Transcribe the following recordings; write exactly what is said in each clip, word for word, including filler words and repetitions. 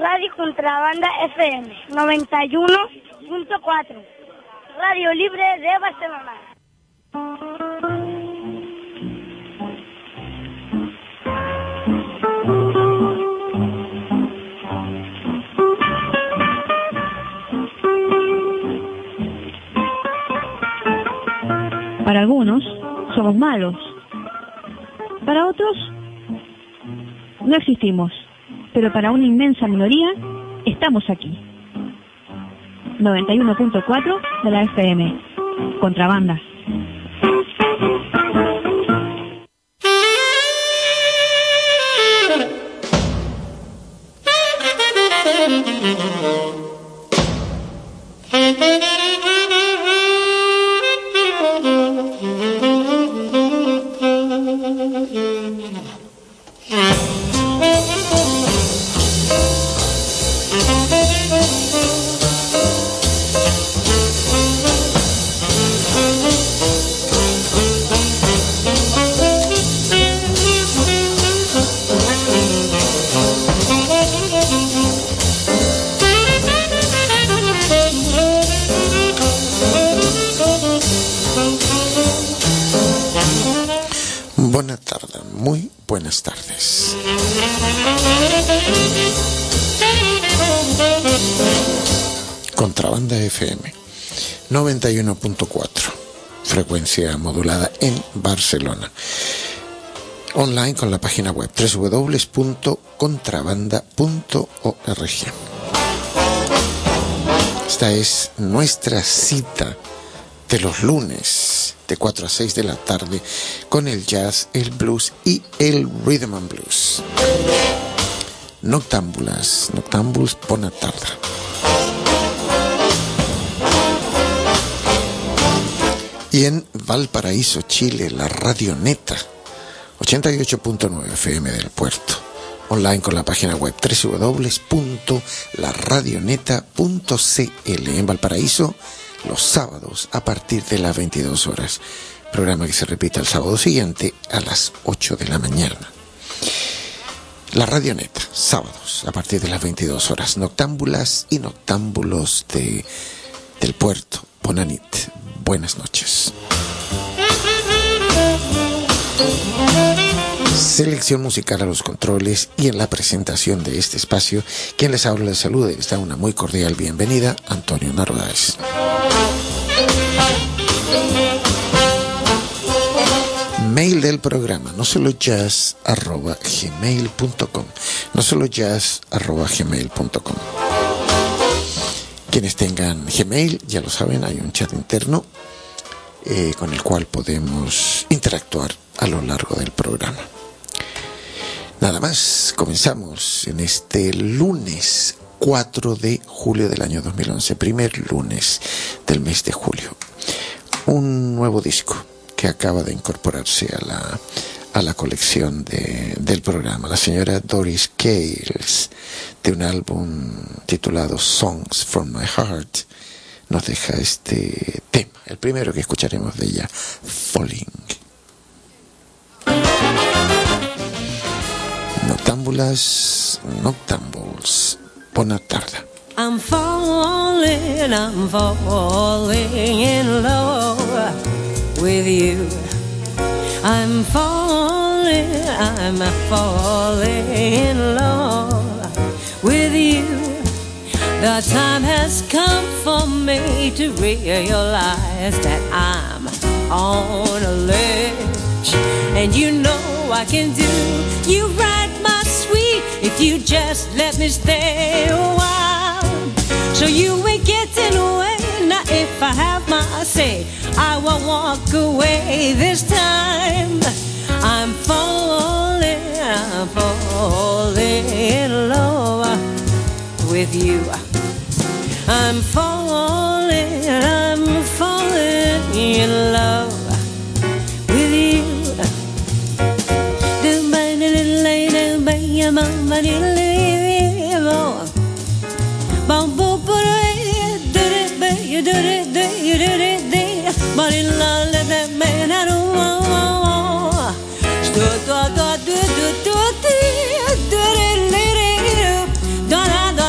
Radio Contrabanda F M noventa y uno punto cuatro, Radio Libre de Barcelona. Para algunos somos malos, para otros no existimos, pero para una inmensa minoría estamos aquí. noventa y uno punto cuatro de la F M, Contrabanda. Buenas tardes, muy buenas tardes. Contrabanda F M noventa y uno punto cuatro, frecuencia modulada en Barcelona. Online con la página web doble u doble u doble u punto contrabanda punto org. Esta es nuestra cita de los lunes de cuatro a seis de la tarde con el jazz, el blues y el rhythm and blues. Noctámbulas, noctámbuls, bona tarda. Y en Valparaíso, Chile, la Radioneta, ochenta y ocho punto nueve F M del Puerto. Online con la página web doble u doble u doble u punto la radioneta punto c l. En Valparaíso, los sábados a partir de las veintidós horas. Programa que se repite el sábado siguiente a las ocho de la mañana. La Radioneta, sábados a partir de las veintidós horas. Noctámbulas y noctámbulos de, del Puerto. Bonanit. Buenas noches. Selección musical a los controles y en la presentación de este espacio, quien les habla les saluda y les da una muy cordial bienvenida, Antonio Narváez. Mail del programa, no solo jazz arroba gmail punto com, no solo jazz arroba gmail punto com. Quienes tengan Gmail, ya lo saben, hay un chat interno eh, con el cual podemos interactuar a lo largo del programa. Nada más, comenzamos en este lunes cuatro de julio del año dos mil once, primer lunes del mes de julio. Un nuevo disco que acaba de incorporarse a la, a la colección de, del programa. La señora Doris Cales, de un álbum titulado Songs from My Heart, nos deja este tema, el primero que escucharemos de ella, Falling. Noctámbulas, noctámbuls, buena tarde. I'm falling, I'm falling in love with you. I'm falling, I'm falling in love with you. The time has come for me to realize that I'm on a ledge, and you know I can do you right, my sweet, if you just let me stay a while. So you ain't getting away. Now if I have my say, I won't walk away this time. I'm falling, I'm falling in love with you. I'm falling, I'm falling in love with you. Do my little lady, my mama, little lady, bum bum bum, do it, do it, do it, do it, do it, but in love, let that man I don't want. Do do do do do do do do it, lady, do da da.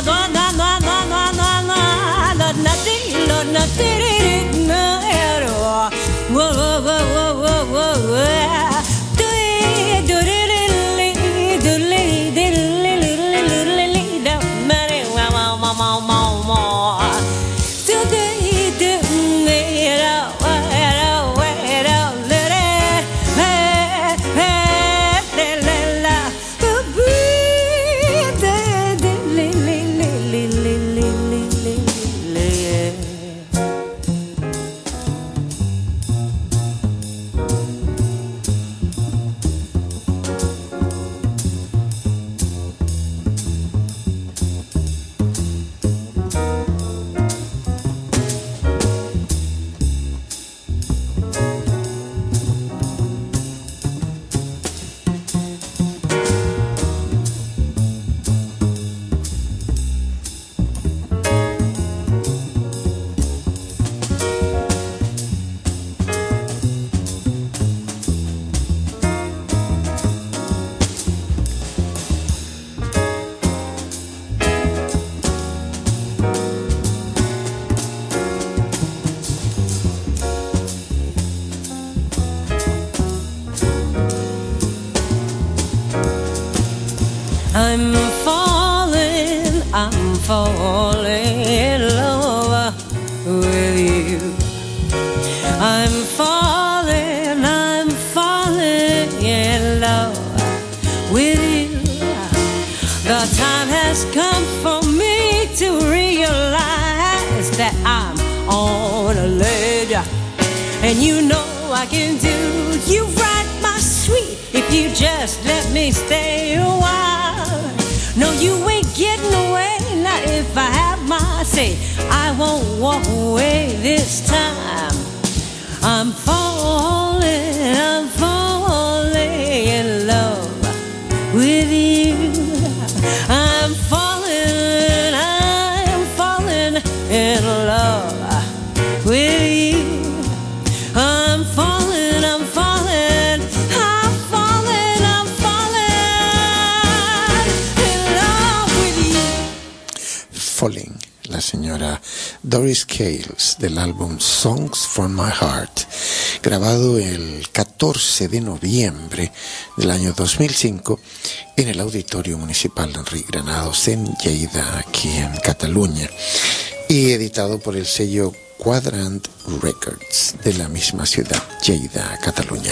falling in love with you. I'm falling, I'm falling in love with you. The time has come for me to realize that I'm on a ledge, and you know I can do you right, my sweet, if you just let me stay a while. No, you ain't getting away, not if I have my say. I won't walk away this time. I'm falling, I'm falling in love with you. I'm falling, I'm falling in love with you. I'm falling, I'm falling, I'm falling, I'm falling in love with you. Falling, la señora Doris Cales, del álbum Songs from My Heart, grabado el catorce de noviembre del año dos mil cinco en el Auditorio Municipal de Enric Granados en Lleida, aquí en Cataluña, y editado por el sello Quadrant Records de la misma ciudad, Lleida, Cataluña.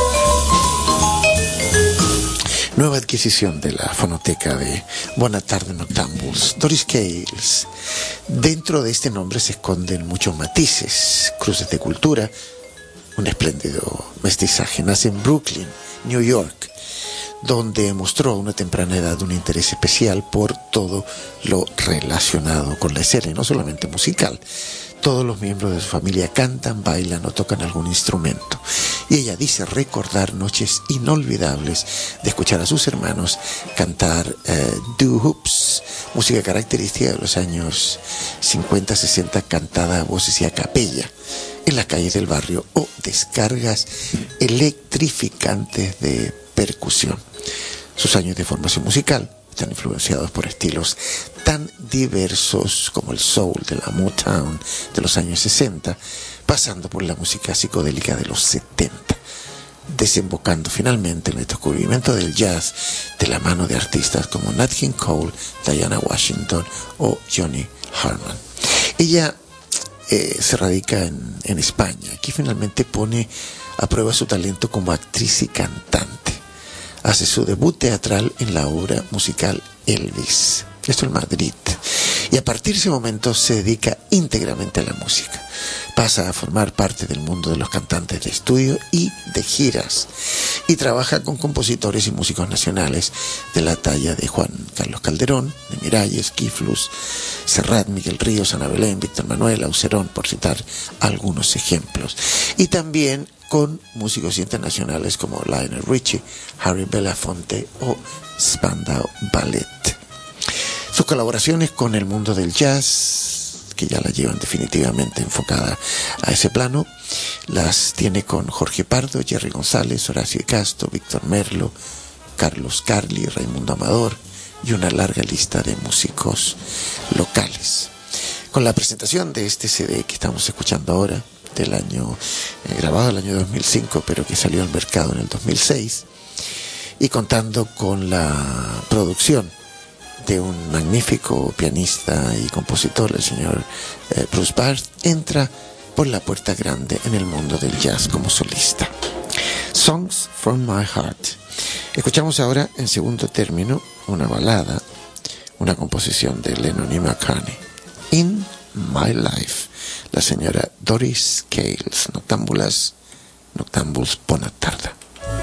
Nueva adquisición de la fonoteca de Bona Tarda Noctambuls, Doris Cales. Dentro de este nombre se esconden muchos matices, cruces de cultura, un espléndido mestizaje. Nace en Brooklyn, New York, donde mostró a una temprana edad un interés especial por todo lo relacionado con la escena, y no solamente musical. Todos los miembros de su familia cantan, bailan o tocan algún instrumento. Y ella dice recordar noches inolvidables de escuchar a sus hermanos cantar eh, doo-hoops, música característica de los años cincuenta, sesenta, cantada a voces y a capella en las calles del barrio, o descargas electrificantes de percusión. Sus años de formación musical están influenciados por estilos tan diversos como el soul de la Motown de los años sesenta, pasando por la música psicodélica de los setenta, desembocando finalmente en el descubrimiento del jazz de la mano de artistas como Nat King Cole, Diana Washington o Johnny Hartman. Ella eh, se radica en, en España. Aquí finalmente pone a prueba su talento como actriz y cantante. Hace su debut teatral en la obra musical Elvis, esto en Madrid, y a partir de ese momento se dedica íntegramente a la música. Pasa a formar parte del mundo de los cantantes de estudio y de giras, y trabaja con compositores y músicos nacionales de la talla de Juan Carlos Calderón, de Miralles, Quiflus, Serrat, Miguel Ríos, Ana Belén, Víctor Manuel, Aucerón, por citar algunos ejemplos. Y también con músicos internacionales como Lionel Richie, Harry Belafonte o Spandau Ballet. Sus colaboraciones con el mundo del jazz, que ya la llevan definitivamente enfocada a ese plano, las tiene con Jorge Pardo, Jerry González, Horacio de Castro, Víctor Merlo, Carlos Carli, Raimundo Amador y una larga lista de músicos locales. Con la presentación de este C D que estamos escuchando ahora, del año eh, grabado el año dos mil cinco, pero que salió al mercado en el dos mil seis, y contando con la producción de un magnífico pianista y compositor, el señor eh, Bruce Barth, entra por la puerta grande en el mundo del jazz como solista. Songs from My Heart. Escuchamos ahora en segundo término una balada, una composición de Lennon y McCartney, In My Life, la señora Doris Cales, Noctámbulas, Noctámbuls, Bona Tarda.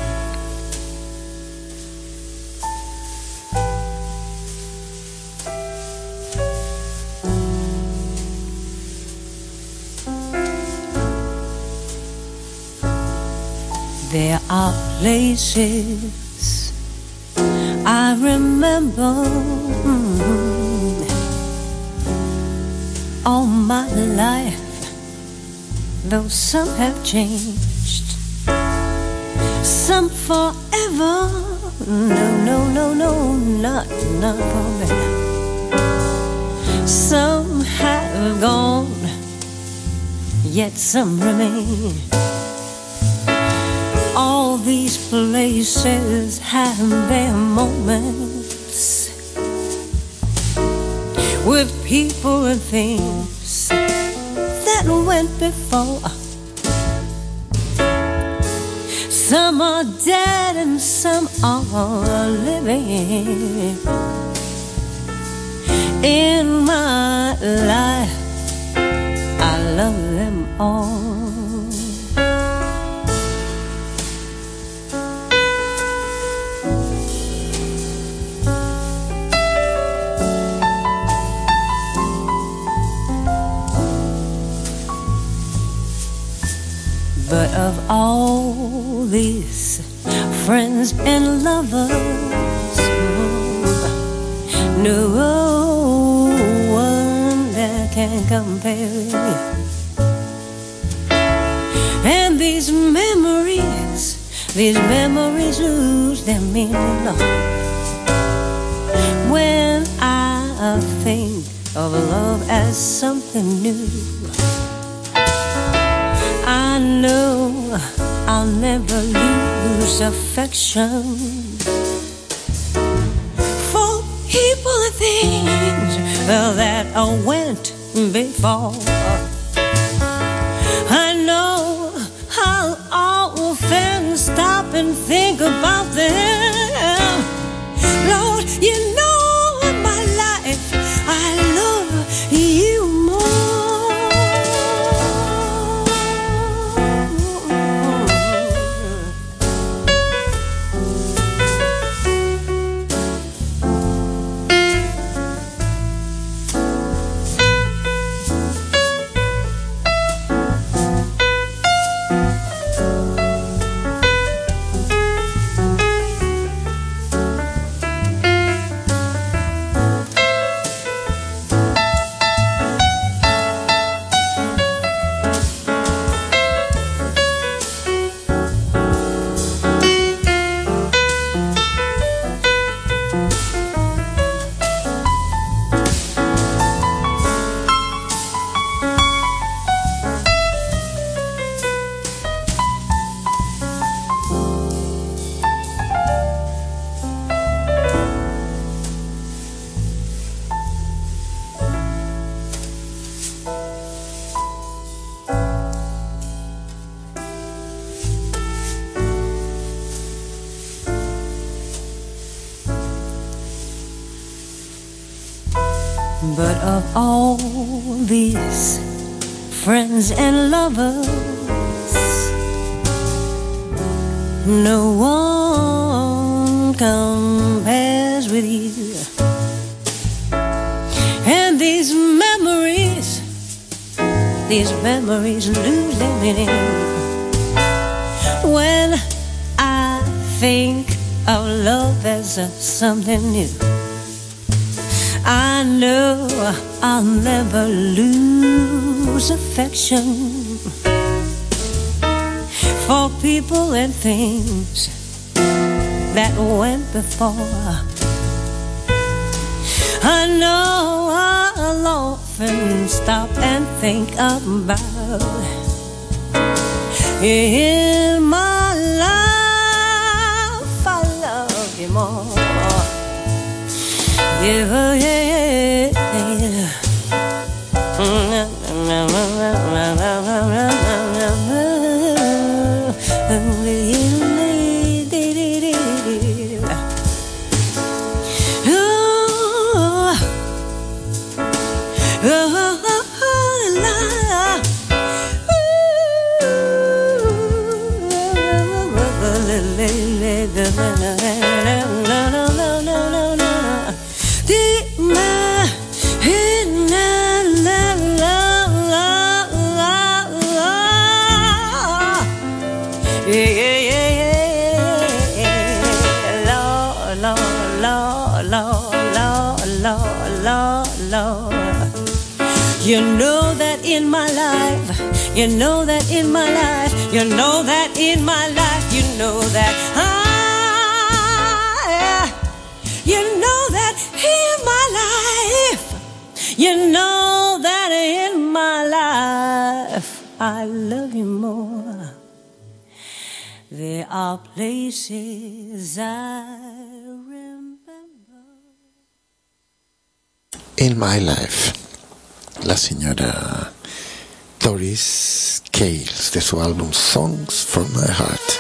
There are places I remember mm, all my life, though some have changed, some forever. No, no, no, no, not, not forever. Some have gone, yet some remain. All these places have their moments with people and things that went before. Some are dead and some are living. In my life, I love them all. But of all these friends and lovers, no one that can compare with you. And these memories, these memories lose their meaning when I think of love as something new. I know I'll never lose affection for people and things that went before. I know I'll often stop and think about them. Lord, you know in my life I love you more. But of all these friends and lovers, no one compares with you. And these memories, these memories lose their meaning when I think of love as a something new. I know I'll never lose affection for people and things that went before. I know I'll often stop and think about in my life I love you more. Yeah, yeah, yeah. You know that in my life, you know that in my life, you know that in my life, you know that I, you know that in my life, you know that in my life, I love you more. There are places I remember. in My Life, la señora Doris Cales, de su álbum Songs from My Heart.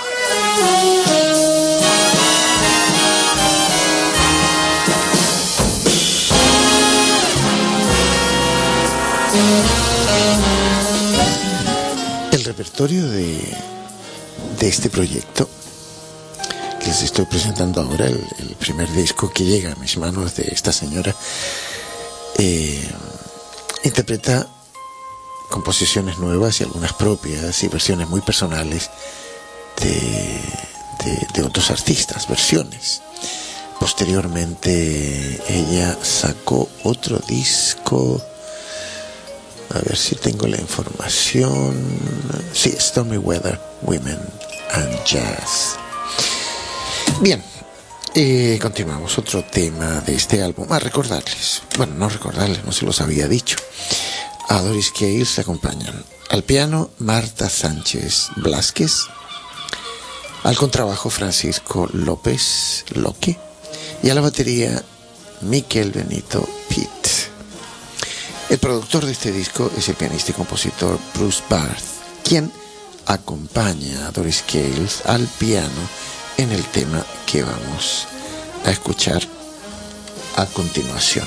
El repertorio de, de este proyecto que les estoy presentando ahora, el, el primer disco que llega a mis manos de esta señora, eh, interpreta composiciones nuevas y algunas propias y versiones muy personales de, de, de otros artistas, versiones. Posteriormente ella sacó otro disco, a ver si tengo la información, sí, Stormy Weather, Women and Jazz. Bien, eh, continuamos. Otro tema de este álbum, a recordarles, bueno, no recordarles, no se los había dicho. A Doris Cales se acompañan al piano Marta Sánchez Blázquez, al contrabajo Francisco López Loque y a la batería Miquel Benito Pitt. El productor de este disco es el pianista y compositor Bruce Barth, quien acompaña a Doris Cales al piano en el tema que vamos a escuchar a continuación.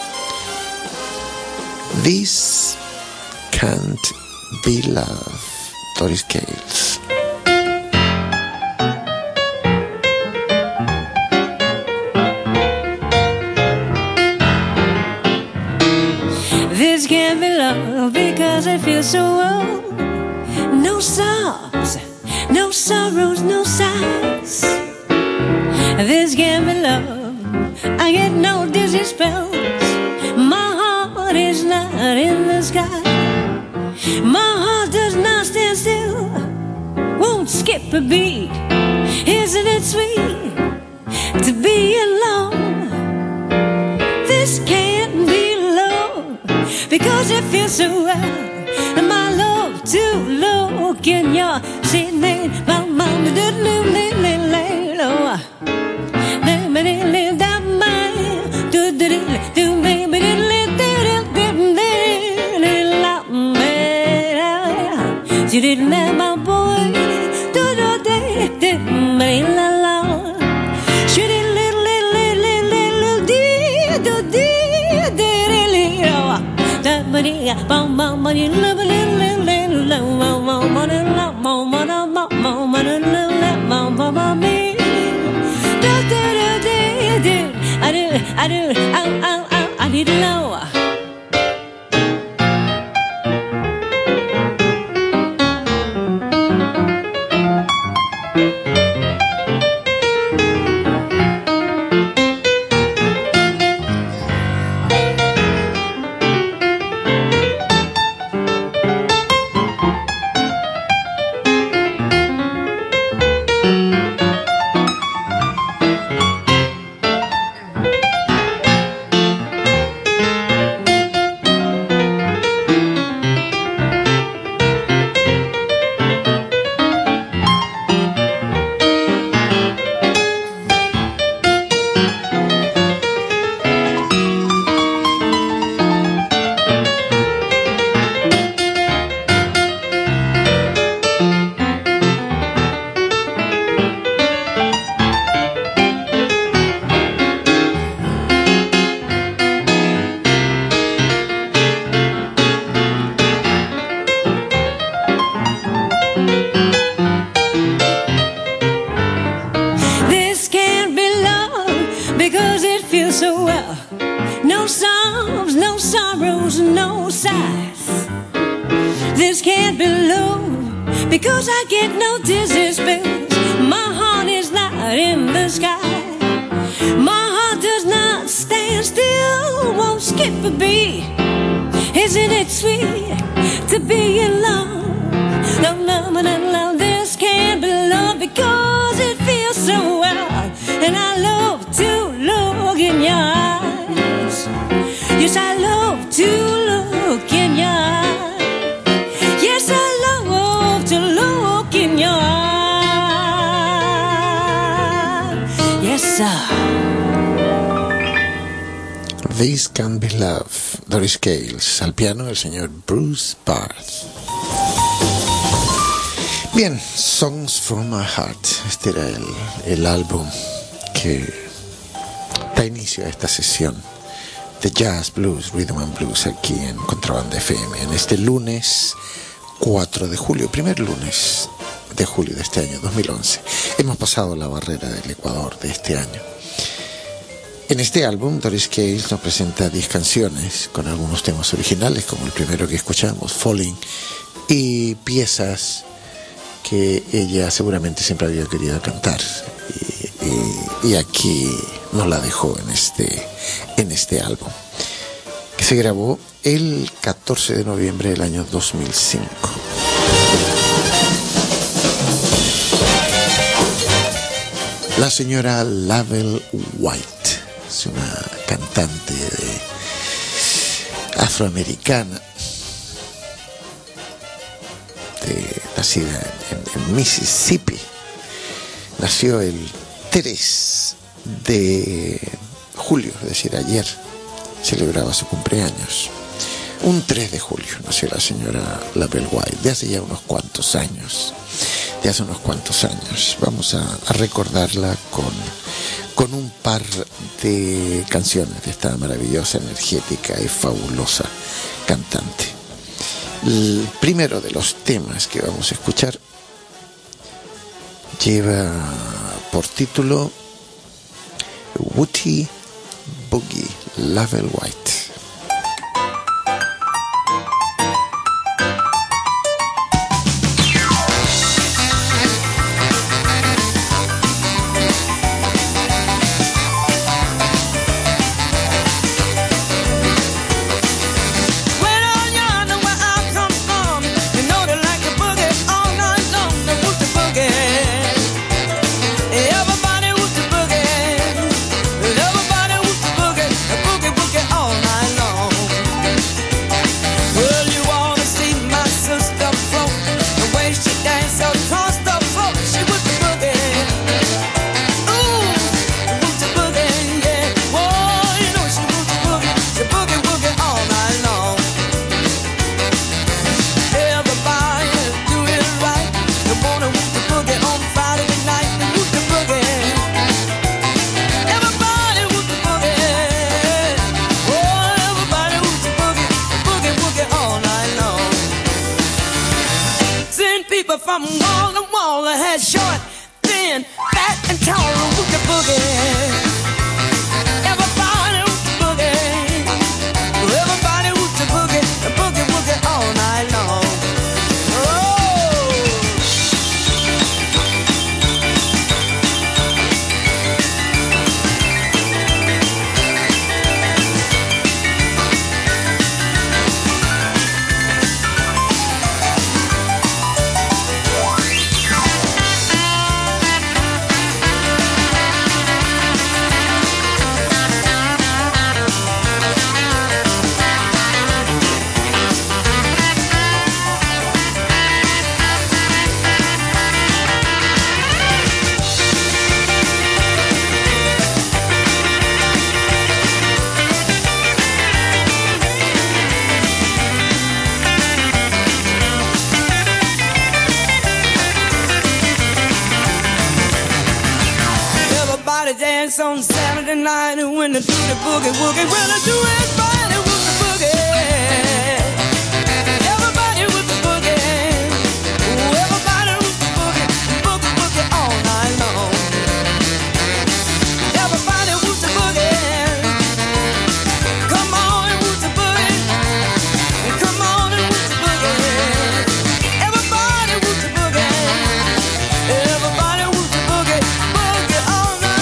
This Can't Be Love, Doris Cales. This can't be love because it feels so well. No sobs, no sorrows, no sighs. This can't be love. I get no dizzy spells. My heart is not in the sky. My heart does not stand still, won't skip a beat. Isn't it sweet to be alone? This can't be love because it feels so well. And my love to look in your sitting my mom do do do do do that man do do do do baby do you didn't let my boy do do do do la la should it little little little little do do do do that money bum bum money love little little love mom money love mom money mom money love mom mom me do do do do I do I do I I I need to know. This Can Be Love, Doris Cales, al piano el señor Bruce Barth. Bien, Songs from My Heart, este era el, el álbum que da inicio a esta sesión de Jazz, Blues, Rhythm and Blues aquí en Contrabanda F M, en este lunes cuatro de julio, primer lunes de julio de este año dos mil once. Hemos pasado la barrera del Ecuador de este año. En este álbum, Doris Cales nos presenta diez canciones con algunos temas originales, como el primero que escuchamos, Falling, y piezas que ella seguramente siempre había querido cantar. Y, y, y aquí nos la dejó en este, en este álbum, que se grabó el catorce de noviembre del año dos mil cinco. La señora Lavelle White es una cantante de afroamericana de, nacida en, en Mississippi. Nació el tres de julio, es decir, ayer celebraba su cumpleaños. Un tres de julio nació la señora Lavelle White, de hace ya unos cuantos años. De hace unos cuantos años. Vamos a, a recordarla con, con un par de canciones de esta maravillosa, energética y fabulosa cantante. El primero de los temas que vamos a escuchar lleva por título Woody Boogie, Lavelle White. From wall to wall, her head short, thin, fat and tall, boogie boogie. Everybody wants to boogie. Everybody wants to boogie, boogie boogie all night long. Dance on Saturday night and when they do the boogie woogie, well they do everybody with the boogie. Everybody with the boogie. Everybody with the boogie, boogie boogie all night long. Everybody with the boogie. Come on and with the boogie. Come on and with the boogie. Everybody with the boogie. Everybody with the boogie. Boogie all night.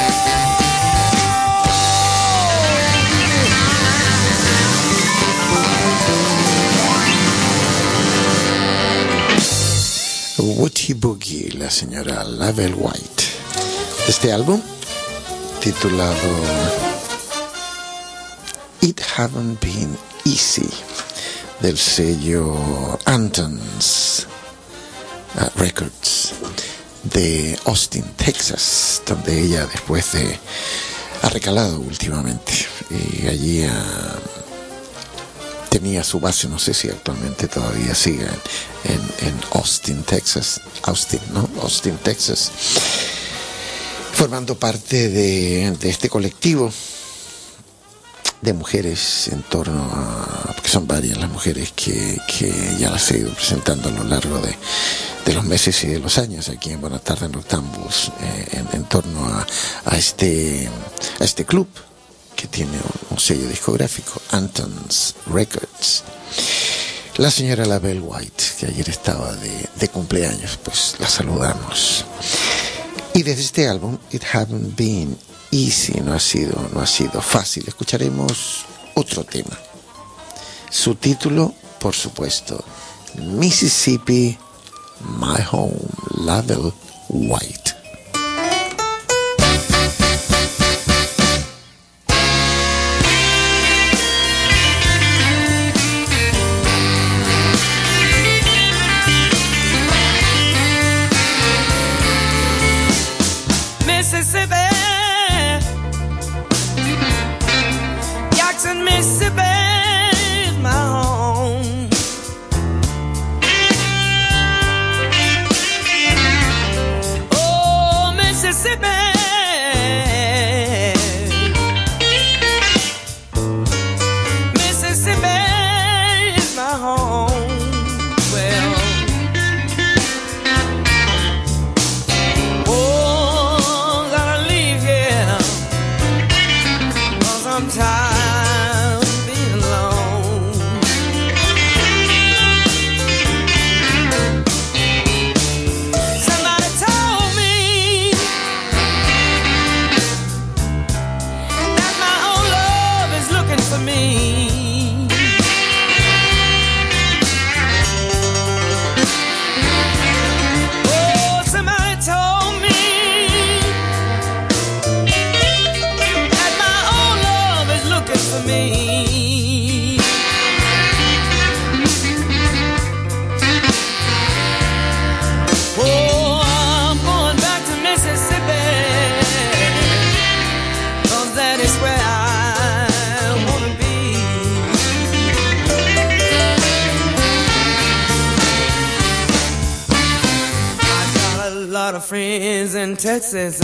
Woody Boogie, la señora Lavelle White. Este álbum, titulado It Haven't Been Easy, del sello Anton's uh, Records de Austin, Texas, donde ella, después de ha recalado últimamente y allí ha, tenía su base, no sé si actualmente todavía sigue en, en, en Austin, Texas, Austin, ¿no? Austin, Texas, formando parte de, de este colectivo de mujeres en torno a, porque son varias las mujeres que, que ya las he ido presentando a lo largo de, de los meses y de los años aquí en Buenas tardes Noctambus, eh, en, en torno a, a este a este club que tiene un, un sello discográfico, Anton's Records. La señora Labelle White, que ayer estaba de, de cumpleaños, pues la saludamos. Y desde este álbum, It Haven't Been Easy, no ha sido, no ha sido fácil. Escucharemos otro tema. Su título, por supuesto, Mississippi, My Home, Labelle White. Mississippi, Jackson, Mississippi is my home. Oh, Mississippi, Mississippi is my home. Well, oh, gotta leave here, 'cause I'm tired of being alone. Somebody told me that my own love is looking for me. Oh, somebody told me that my own love is looking for me. Oh, I'm going back to Mississippi, 'cause that is where I wanna be. I got a lot of friends in Texas,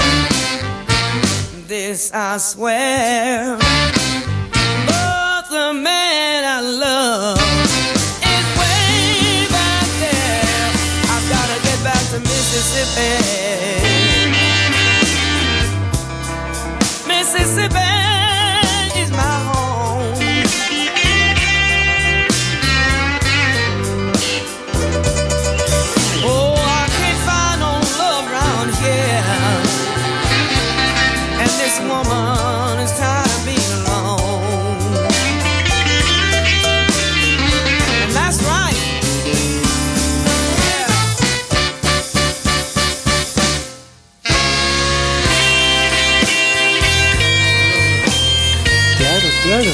this I swear. But the man I love is way back there. I've gotta get back to Mississippi. Mississippi is my home. Oh, I can't find no love around here, and this woman is tired of being alone. And that's right. Yeah. Claro, claro.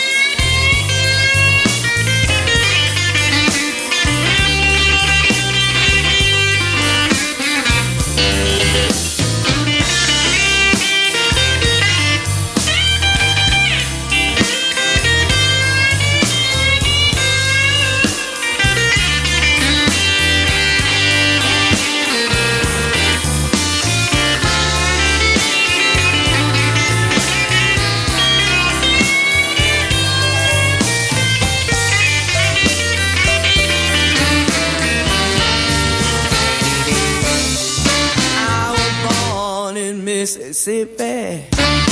I was born in Mississippi,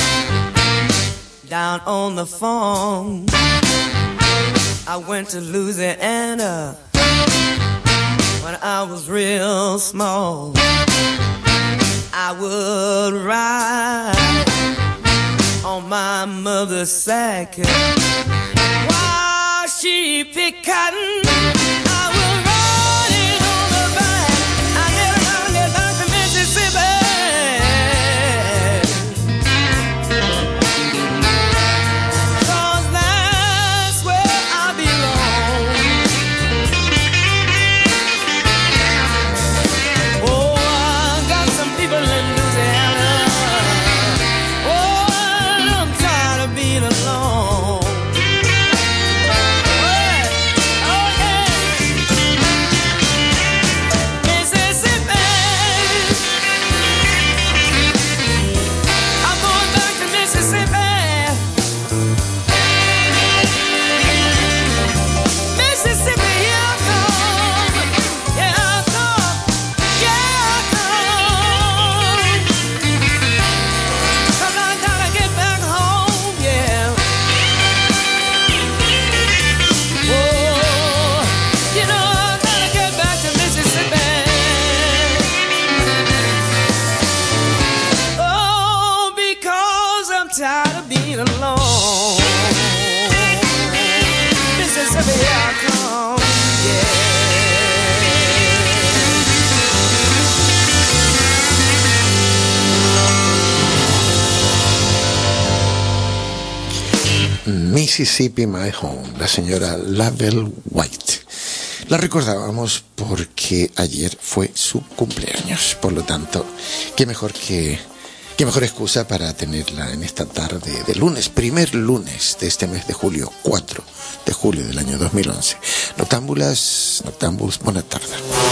down on the farm. I went to Louisiana when I was real small. I would ride on my mother's sack while she picked cotton. I would ride it on the back. I never gonna get back to Mississippi, 'cause that's where I belong. Oh, I got some people in Louisiana. Oh, Mississippi My Home, la señora Lavelle White. La recordábamos porque ayer fue su cumpleaños, por lo tanto, qué mejor que qué mejor excusa para tenerla en esta tarde de lunes, primer lunes de este mes de julio, cuatro de julio del año dos mil once. Noctámbulas, noctámbulos, buena tarde.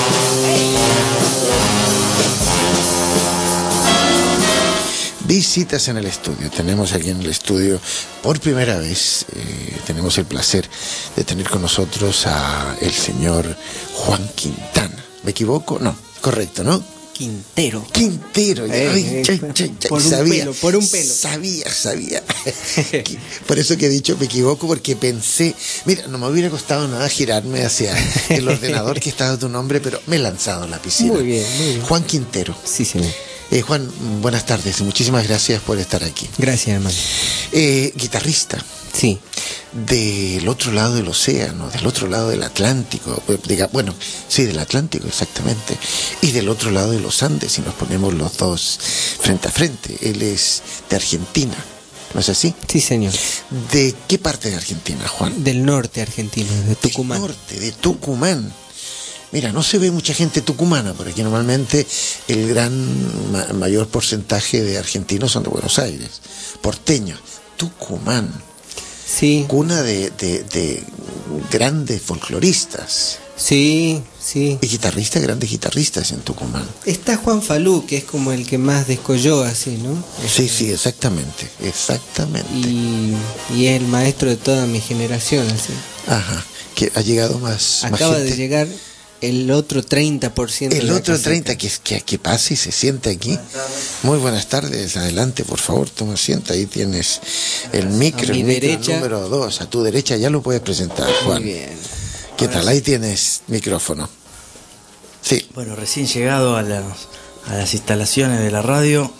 Visitas en el estudio. Tenemos aquí en el estudio por primera vez, eh, tenemos el placer de tener con nosotros a el señor Juan Quintana. ¿Me equivoco? No, correcto, ¿no? Quintero. Quintero. Eh, Ay, eh, chay, chay, chay, por un sabía, pelo, por un pelo. Sabía, sabía. Por eso que he dicho me equivoco, porque pensé, mira, no me hubiera costado nada girarme hacia el ordenador que estaba tu nombre, pero me he lanzado a la piscina. Muy bien, muy bien. Juan Quintero. Sí, señor. Eh, Juan, buenas tardes y muchísimas gracias por estar aquí. Gracias, hermano. Eh, guitarrista. Sí. Del otro lado del océano, del otro lado del Atlántico, diga, bueno, sí, del Atlántico, exactamente, y del otro lado de los Andes, si nos ponemos los dos frente a frente. Él es de Argentina, ¿no es así? Sí, señor. ¿De qué parte de Argentina, Juan? Del norte argentino, de Tucumán. Del norte, de Tucumán. Mira, no se ve mucha gente tucumana por aquí. Normalmente el gran ma- mayor porcentaje de argentinos son de Buenos Aires, porteños. Tucumán, Sí, cuna de, de, de grandes folcloristas sí, sí. y guitarristas, grandes guitarristas en Tucumán. Está Juan Falú, que es como el que más descolló así, ¿no? Sí, sí, exactamente, exactamente. Y, y es el maestro de toda mi generación, así. Ajá, que ha llegado más, más Acaba gente. de llegar el otro treinta por ciento. El de la otro caseta. treinta que, que, que pase y se siente aquí. Muy buenas tardes, adelante por favor, toma asiento, ahí tienes el micro, A mi el micro derecha. número dos, a tu derecha ya lo puedes presentar, Juan. Muy bien. ¿Qué tal? Ahí tienes micrófono. Sí, Bueno, recién llegado a, la- a las instalaciones de la radio.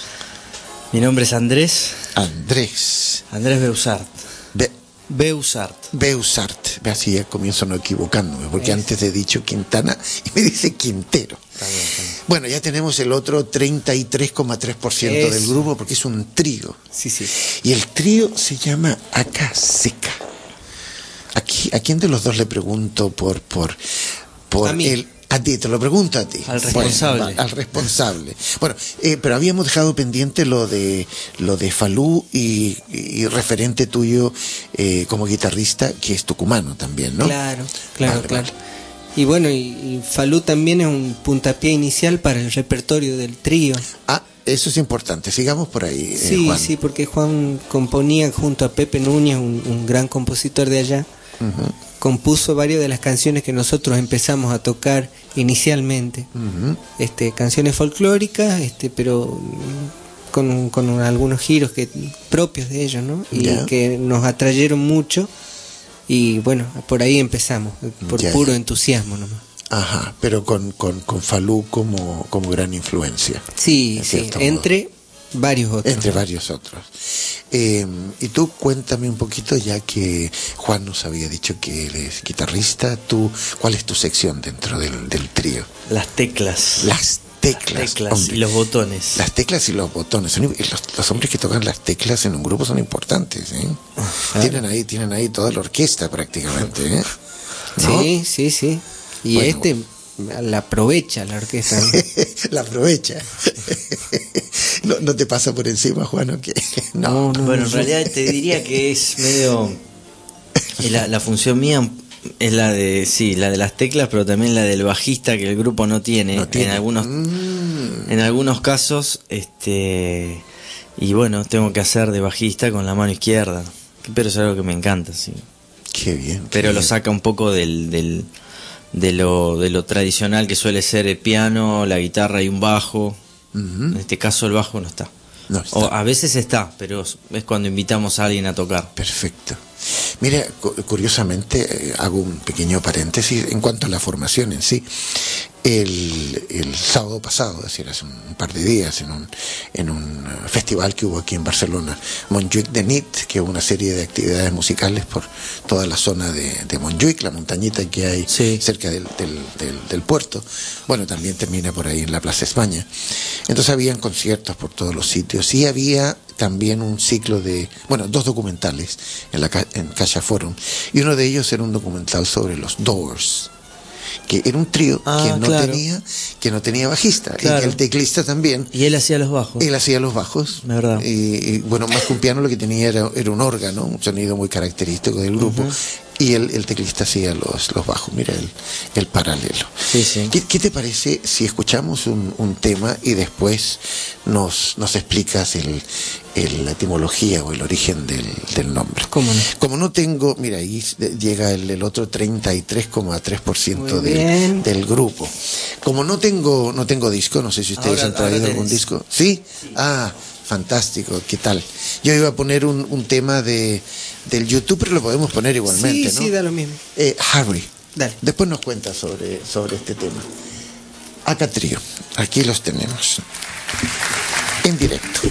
Mi nombre es Andrés, Andrés Andrés Beusart. Be- Beusart. Beusart. Ve, así ya comienzo no equivocándome, porque antes he dicho Quintana y me dice Quintero. Está bien, está bien. Bueno, ya tenemos el otro treinta y tres coma tres por ciento del Eso. grupo, porque es un trío. Sí, sí. Y el trío se llama Acá Seca. Aquí, ¿a quién de los dos le pregunto por por por A mí. el a ti? Te lo pregunto a ti. Al responsable. Bueno, va, al responsable. Bueno, eh, pero habíamos dejado pendiente lo de lo de Falú y, y referente tuyo eh, como guitarrista, que es tucumano también, ¿no? Claro, claro, Vale, claro. vale. Y bueno, y, y Falú también es un puntapié inicial para el repertorio del trío. Ah, eso es importante. Sigamos por ahí, eh, Sí, Juan. sí, porque Juan componía junto a Pepe Núñez, un, un gran compositor de allá. Ujú, Compuso varias de las canciones que nosotros empezamos a tocar inicialmente. ujú. Este, canciones folclóricas, este, pero mm, con, con algunos giros que propios de ellos, ¿no? Y Ya. que nos atrayeron mucho. Y bueno, por ahí empezamos, por Ya, puro ya. entusiasmo nomás. Ajá, pero con, con, con Falú como, como gran influencia. Sí, En sí, cierto modo. entre varios otros. Entre varios otros. Eh, y tú cuéntame un poquito, ya que Juan nos había dicho que él es guitarrista, tú, ¿cuál es tu sección dentro del, del trío? Las teclas. Las teclas. Las teclas hombre. y los botones. Las teclas y los botones. Son, los, los hombres que tocan las teclas en un grupo son importantes, ¿eh? Tienen ahí, tienen ahí toda la orquesta prácticamente, ¿eh? ¿No? Sí, sí, sí. Y Bueno. este la aprovecha la orquesta, ¿no? La aprovecha. No, no te pasa por encima, Juan, ¿o qué? No. Bueno, en realidad te diría que es medio... es La, la función mía es la de, sí, la de las teclas, pero también la del bajista que el grupo no tiene. No tiene. En algunos, Mm. en algunos casos, este... Y bueno, tengo que hacer de bajista con la mano izquierda. Pero es algo que me encanta, sí. Qué bien. qué Pero lo bien. saca un poco del, del de lo de lo tradicional que suele ser el piano, la guitarra y un bajo. Ujú. En este caso el bajo no está. No está. O a veces está, pero es cuando invitamos a alguien a tocar. Perfecto. Mira, cu- curiosamente, eh, hago un pequeño paréntesis en cuanto a la formación en sí. El, el sábado pasado, es decir, hace un par de días, en un, en un eh, festival que hubo aquí en Barcelona, Montjuïc de Nit, que hubo una serie de actividades musicales por toda la zona de, de Montjuïc, la montañita que hay Sí. cerca del, del, del, del puerto. Bueno, también termina por ahí en la Plaza España. Entonces habían conciertos por todos los sitios y había también un ciclo de, bueno, dos documentales en la ca- en Calla Forum, y uno de ellos era un documental sobre los Doors, que era un trío Ah, que no claro. tenía que no tenía bajista, y Claro. que el teclista también. Y él hacía los bajos. Él hacía los bajos. De verdad. Y, y, bueno, más que un piano, lo que tenía era, era un órgano, un sonido muy característico del grupo. Ujú. Y el, el teclista hacía los, los bajos. Mira el, el paralelo. Sí, sí. ¿Qué, qué te parece si escuchamos un, un tema y después nos, nos explicas el, el- la etimología o el origen del, del nombre? ¿Cómo no? Como no tengo, mira, ahí llega el, el otro treinta y tres coma tres por ciento Muy del, bien. del grupo. Como no tengo no tengo disco, no sé si ustedes Ahora- han traído ahora algún tenés. disco. ¿Sí? Ah, fantástico. ¿Qué tal? Yo iba a poner un, un tema de del YouTube, pero lo podemos poner igualmente, Sí, ¿no? sí, da lo mismo. Eh, Harry. Dale. Después nos cuenta sobre, sobre este tema. Acá trío. Aquí los tenemos. En directo.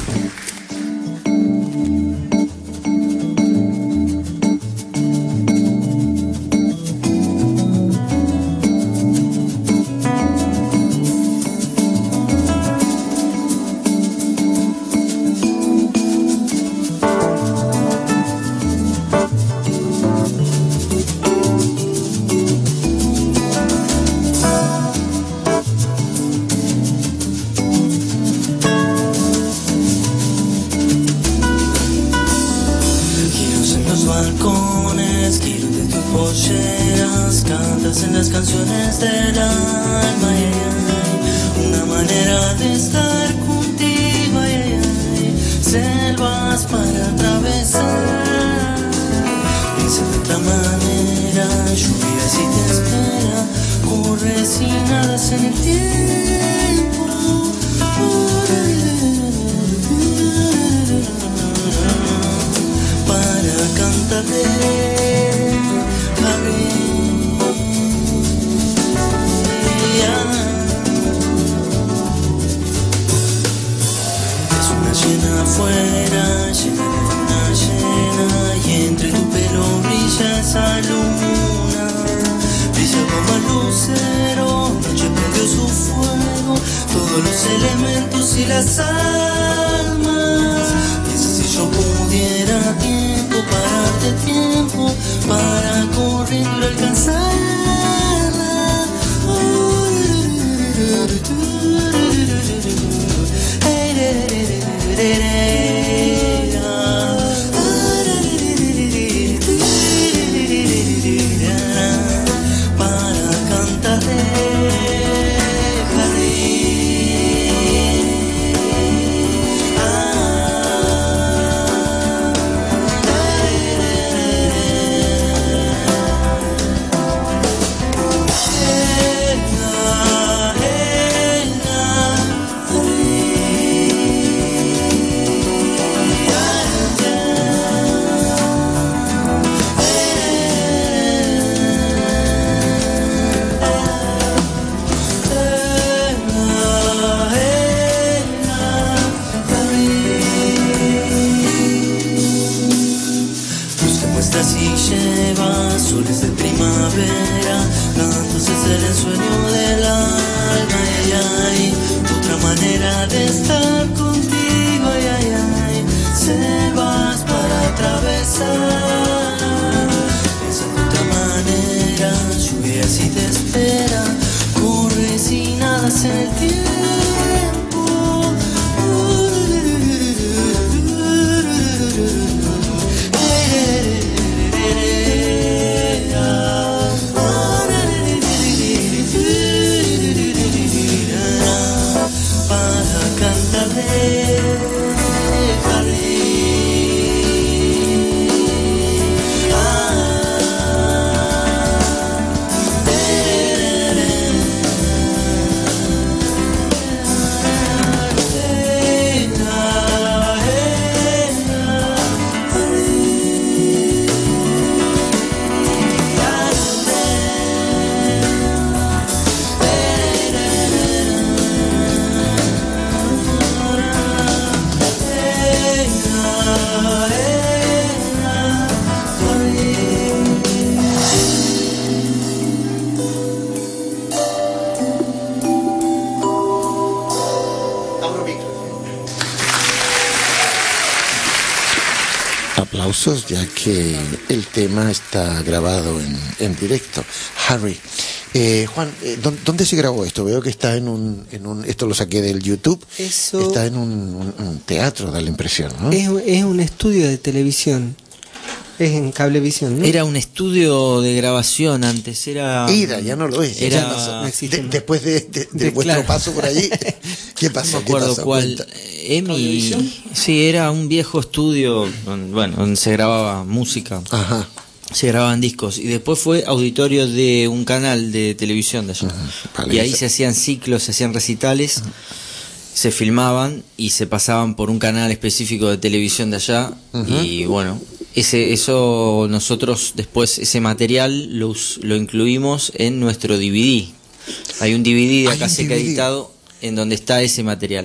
Giros en los balcones, giros de tus polleras, cantas en las canciones del alma, ay, ay, ay. Una manera de estar contigo, ay, ay, ay. Selvas para atravesar, piensa de otra manera, lluvia si te espera, corres y nadas en el tiempo. Para cantarte, es una llena afuera, llena de luna llena, y entre tu pelo brilla esa luna, brilla como el lucero, noche prendió su fuego, todos los elementos y las almas. Piensa si yo pudiera tiempo, pararte tiempo, para corriendo alcanzarla. Para cantarle, Busca puestas y lleva soles de primavera, cantos es el ensueño del alma, ay, ay, otra manera de estar contigo, ay, ay, ay, selvas para atravesar, piensa de otra manera, lluvia si te espera, corres y nadas en el tiempo. Para cantarle, Harry. aplausos, ya que el tema está grabado en, en directo. Harry. Eh, Juan, eh, ¿dónde se grabó esto? Veo que está en un, en un esto lo saqué del YouTube. Eso está en un, un, un teatro, da la impresión, ¿no? Es, es un estudio de televisión. Es en Cablevisión, ¿no? Era un estudio de grabación antes, era... Ira, ya no lo es. Era- ya no so- no existe de- más. después de, de, de De- vuestro claro. paso por allí, ¿qué pasó? No me ¿Qué acuerdo pasó? cuál. Cuenta. Emi. ¿Audiovisión? Sí, era un viejo estudio, don- bueno, donde se grababa música, Ajá. se grababan discos. Y después fue auditorio de un canal de televisión de allá. Vale, Y ahí eso- se hacían ciclos, se hacían recitales, se filmaban y se pasaban por un canal específico de televisión de allá. Y bueno, ese eso nosotros después, ese material lo, us- lo incluimos en nuestro D V D. Hay un D V D de Hay acá un seca D V D. editado en donde está ese material.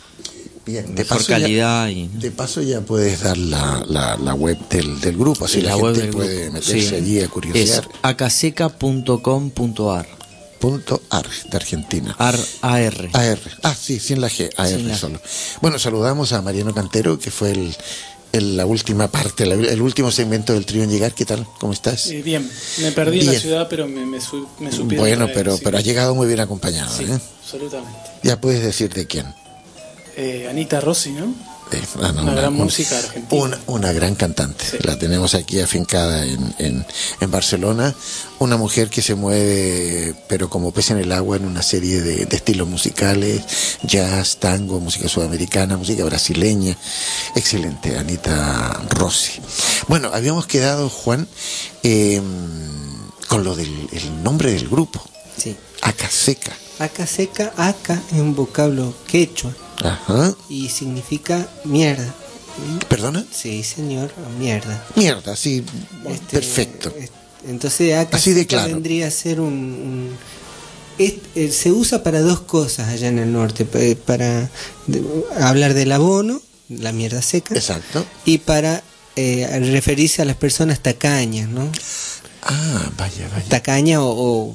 Bien, de Mejor paso ya- calidad y... De paso ya puedes dar la, la, la web del, del grupo, así la, web gente del puede grupo. meterse Sí. allí a Es curiosear. acaseca punto com punto ar. Punto ar de Argentina. Ar, A R. A R. Ah, sí, sin la G, A R Sin la G. solo. Bueno, saludamos a Mariano Cantero, que fue el, el- la última parte, la- el último segmento del trío en llegar. ¿Qué tal? ¿Cómo estás? Eh, bien, me perdí en Bien. la ciudad, pero me, me, su- me supieron Bueno, traer, pero, sí. pero has llegado muy bien acompañado, Sí, ¿eh? absolutamente. Ya puedes decir de quién. Eh, Anita Rossi, ¿no? Eh, ah, no, Una gran un- música argentina. Una, una gran cantante. Sí. La tenemos aquí afincada en, en, en Barcelona. Una mujer que se mueve, pero como pez en el agua, en una serie de, de estilos musicales: jazz, tango, música sudamericana, música brasileña. Excelente, Anita Rossi. Bueno, habíamos quedado, Juan, eh, con lo del el nombre del grupo: Sí. Acaseca. Aca seca, aca es un vocablo quechua Ajá. y significa mierda. ¿Perdona? Sí, señor, mierda. Mierda, sí. Este, Perfecto. es- Entonces acá Así de claro. vendría a ser un... un- es- eh, se usa para dos cosas allá en el norte, pa- eh, para de- hablar del abono, la mierda seca, Exacto. y para eh, referirse a las personas tacañas, ¿no? Ah, vaya, vaya. Tacaña o... o-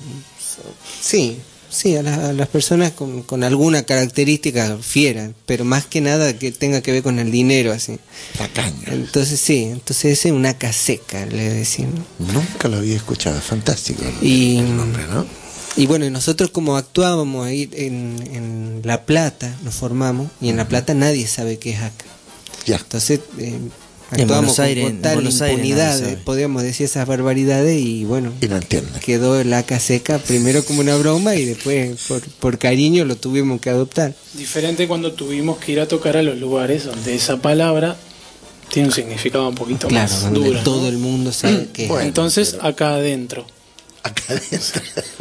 sí, sí, a, la- a las personas con, con alguna característica fiera, pero más que nada que tenga que ver con el dinero, así. Tacaño. Entonces sí, entonces ese es una caseca, le decimos. Nunca lo había escuchado, fantástico el, Y- el nombre, ¿no? Y bueno, y nosotros como actuábamos ahí en, en La Plata, nos formamos, y en La Plata nadie sabe qué es acá. Ya. Entonces eh, En actuamos Buenos Aires- con en total Buenos Aires nadie impunidad, sabe. eh, podríamos decir esas barbaridades, y bueno, Y no entiende. quedó el aca seca primero como una broma y después por, por cariño lo tuvimos que adoptar. Diferente cuando tuvimos que ir a tocar a los lugares donde esa palabra tiene un significado un poquito Claro, más donde duro. ¿no? todo el mundo sabe que Bueno, Entonces, acá adentro. Acá adentro.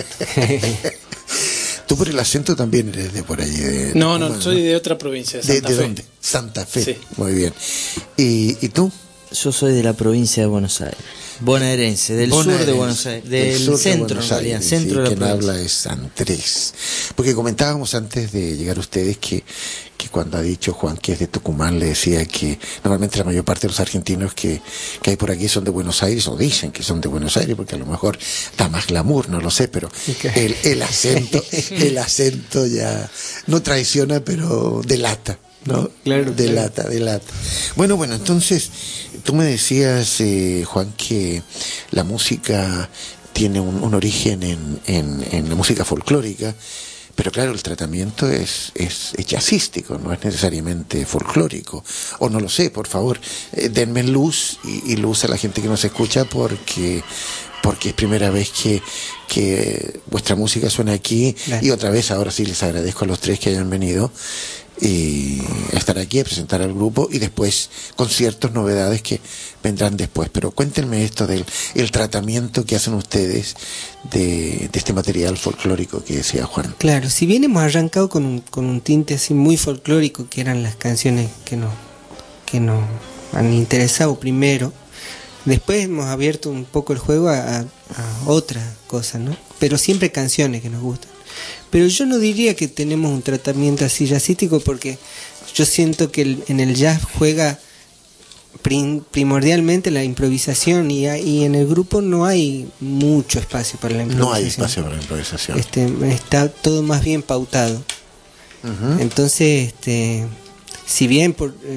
Tú por el acento también eres de por allí. De, No, no, Tucumán, soy de otra provincia, de ¿De, Santa de Fe. dónde? Santa Fe. Sí. Muy bien. ¿Y, y tú? Yo soy de la provincia de Buenos Aires, bonaerense, del sur de Bonaerense, Buenos Aires, del del sur de centro, Buenos en realidad, Aires, centro sí, de la quien provincia. habla es Andrés. Porque comentábamos antes de llegar ustedes que, que cuando ha dicho Juan que es de Tucumán, le decía que normalmente la mayor parte de los argentinos que, que hay por aquí son de Buenos Aires, o dicen que son de Buenos Aires, porque a lo mejor da más glamour, no lo sé, pero el, el acento, el acento ya no traiciona, pero delata. ¿No? Claro, delata, delata. Bueno, bueno, entonces tú me decías, eh, Juan, que la música tiene un, un origen en, en, en la música folclórica, pero claro, el tratamiento es, es, es jazzístico, no es necesariamente folclórico. O no lo sé, por favor, eh, denme luz y, y luz a la gente que nos escucha, porque porque es primera vez que, que vuestra música suena aquí. Claro. Y otra vez, ahora sí les agradezco a los tres que hayan venido y estar aquí a presentar al grupo, y después conciertos, novedades que vendrán después. Pero cuéntenme esto del el tratamiento que hacen ustedes de, de este material folclórico que decía Juan. Claro, si bien hemos arrancado con un, con un tinte así muy folclórico, que eran las canciones que nos, que nos han interesado primero, después hemos abierto un poco el juego a, a, a otras cosas, ¿no? Pero siempre canciones que nos gustan. Pero yo no diría que tenemos un tratamiento así jazzístico, porque yo siento que el, en el jazz juega prim, primordialmente la improvisación, y, y en el grupo no hay mucho espacio para la improvisación. No hay espacio para la improvisación. Este, está todo más bien pautado. Ujú. Entonces, este, si bien por, eh,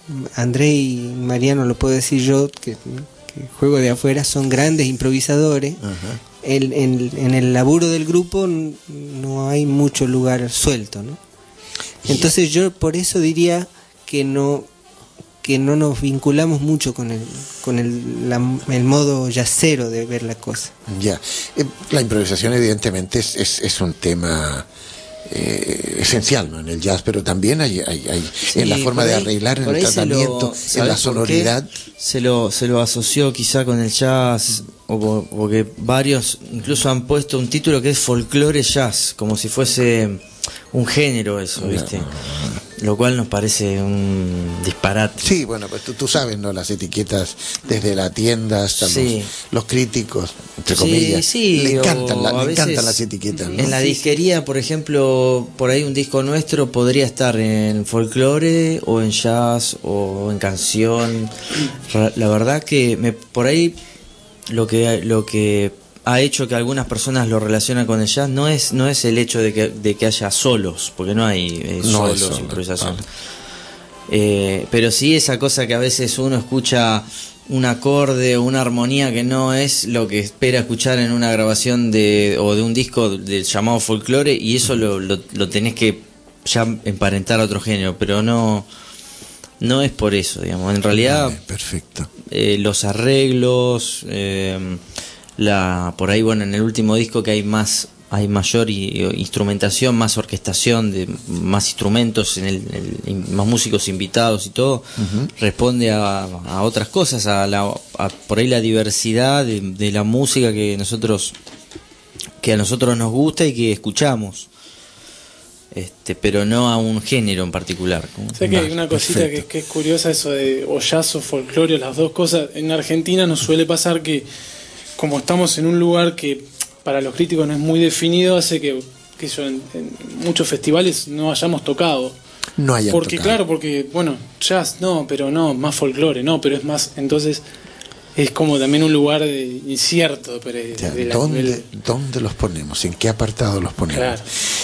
André y Mariano, lo puedo decir yo, que, que juego de afuera, son grandes improvisadores. Ajá. El, en, en el laburo del grupo no hay mucho lugar suelto, ¿no? Entonces yo por eso diría que no que no nos vinculamos mucho con el con el, la, el modo jazzero de ver la cosa. Ya, eh, la improvisación evidentemente es, es, es un tema eh, esencial, ¿no?, en el jazz, pero también hay, hay, hay Sí, en la forma por de ahí- arreglar, en por el ahí se lo- tratamiento, en ¿sabes la por qué? sonoridad. Se lo, se lo asoció quizá con el jazz, o po- porque varios incluso han puesto un título que es folclore jazz, como si fuese un género eso, ¿viste? Lo cual nos parece un disparate. Sí, bueno, pues tú, tú sabes, ¿no?, las etiquetas desde la tienda hasta Sí. los, los críticos, entre Sí, comillas, sí, le encantan, o la- a le veces encantan las etiquetas, ¿no? En la disquería, por ejemplo, por ahí un disco nuestro podría estar en folclore o en jazz o en canción. Ra- La verdad que me, por ahí lo que lo que ha hecho que algunas personas lo relacionan con el jazz no es no es el hecho de que, de que haya solos, porque no hay eh, No hay solos, solos, improvisación. ah. Eh, pero sí esa cosa que a veces uno escucha un acorde o una armonía que no es lo que espera escuchar en una grabación de o de un disco del llamado folclore, y eso lo, lo, lo tenés que ya emparentar a otro género, pero no no es por eso, digamos. En realidad Vale, perfecto. eh, los arreglos, eh, la por ahí, bueno, en el último disco que hay más hay mayor y, y instrumentación, más orquestación, de más instrumentos, en el, el- más músicos invitados y todo, Ujú. responde a, a otras cosas, a, la, a por ahí la diversidad de, de la música que nosotros que a nosotros nos gusta y que escuchamos, este, pero no a un género en particular. Sé que hay una cosita que, perfecto. que es curiosa, eso de o jazz o folclore, las dos cosas. En Argentina nos suele pasar que, como estamos en un lugar que para los críticos no es muy definido, hace que, que eso, en, en muchos festivales no hayamos tocado. No hayan Porque tocado. claro, porque bueno, jazz no, pero no, más folclore, no, pero es más, entonces es como también un lugar de- incierto, pero de- Ya, de la- ¿dónde, del- ¿Dónde los ponemos? ¿En qué apartado los ponemos? Claro.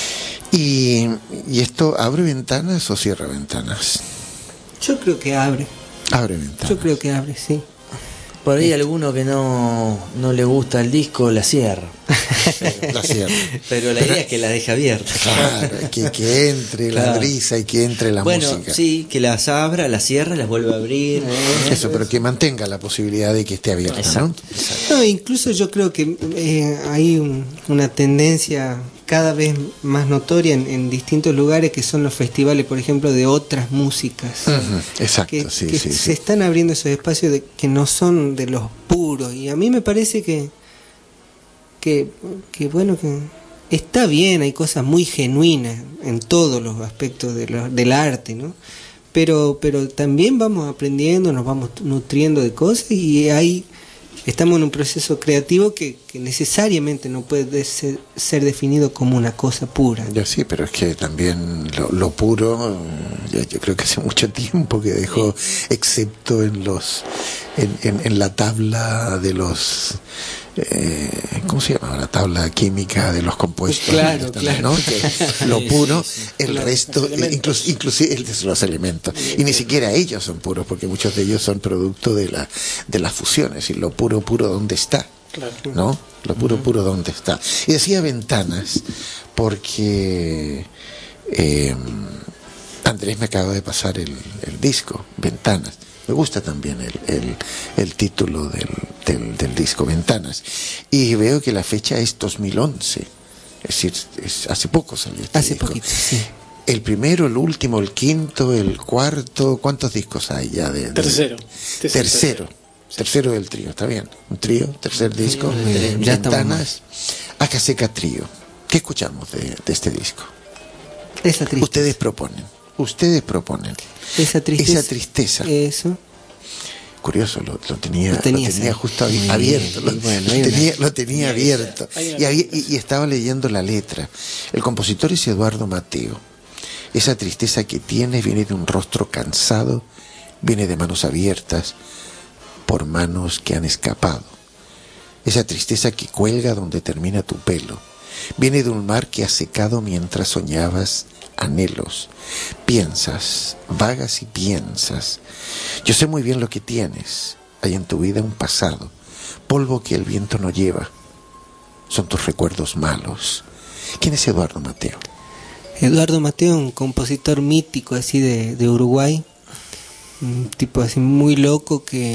Y, y esto abre ventanas o cierra ventanas? Yo creo que abre, Abre ventanas. yo creo que abre, sí. Por ahí alguno que no, no le gusta el disco la cierra. La cierra. Pero la idea es que la deje abierta. Claro, que, que entre la Claro. brisa y que entre la bueno, música. sí, que las abra, las cierra, las vuelve a abrir. Eso, pero que mantenga la posibilidad de que esté abierta, ¿no? Exacto. No, incluso yo creo que eh, hay un- una tendencia cada vez más notoria en, en distintos lugares, que son los festivales, por ejemplo, de otras músicas. Ujú, exacto, que, sí, que sí, se sí. están abriendo esos espacios de, que no son de los puros, y a mí me parece que que, que bueno, que está bien, hay cosas muy genuinas en todos los aspectos de lo- del arte, ¿no? Pero pero también vamos aprendiendo, nos vamos nutriendo de cosas, y hay estamos en un proceso creativo que, que necesariamente no puede ser, ser definido como una cosa pura. Ya sí, pero es que también lo, lo puro, yo, yo creo que hace mucho tiempo que dejó, excepto en los, en, en, en la tabla de los, eh, ¿cómo se llama? La tabla química de los compuestos. Claro, también, claro. ¿no? Que lo Sí, puro, sí, sí. el Los resto, elementos. incluso, inclusive el de los elementos. Y ni siquiera ellos son puros, porque muchos de ellos son producto de la, de las fusiones. Y lo puro, puro, ¿dónde está? Claro. ¿No? Lo puro, puro, ¿dónde está? Y decía ventanas, porque eh, Andrés me acaba de pasar el, el disco, Ventanas. Me gusta también el, el, el título del, del, del disco, Ventanas. Y veo que la fecha es dos mil once. Es decir, es, hace poco salió este Hace disco. poquito, sí. El primero, el último, el quinto, el cuarto. ¿Cuántos discos hay ya? De, de- Tercero. Este es el Tercero. Tercero del trío, está bien. Un trío, tercer disco. muy bien, ya estamos Ventanas. Acá seca trío. ¿Qué escuchamos de, de este disco? Esa tristeza. Ustedes proponen. Ustedes proponen. Esa tristeza. Esa tristeza. Eso. Curioso, lo, lo tenía, Lo lo tenías tenía ahí. justo abi- Muy bien. abierto. Lo, Y bueno, lo hay una- tenía, lo tenía abierto. hay una Y, había- letra, y- y estaba leyendo la letra. El compositor es Eduardo Mateo. Esa tristeza que tienes viene de un rostro cansado, viene de manos abiertas, por manos que han escapado. Esa tristeza que cuelga donde termina tu pelo, Viene de un mar que ha secado mientras soñabas anhelos. Piensas, vagas y piensas. Yo sé muy bien lo que tienes. Hay en tu vida un pasado, polvo que el viento no lleva. Son tus recuerdos malos. ¿Quién es Eduardo Mateo? Eduardo Mateo, un compositor mítico así de, de Uruguay, un tipo así muy loco que,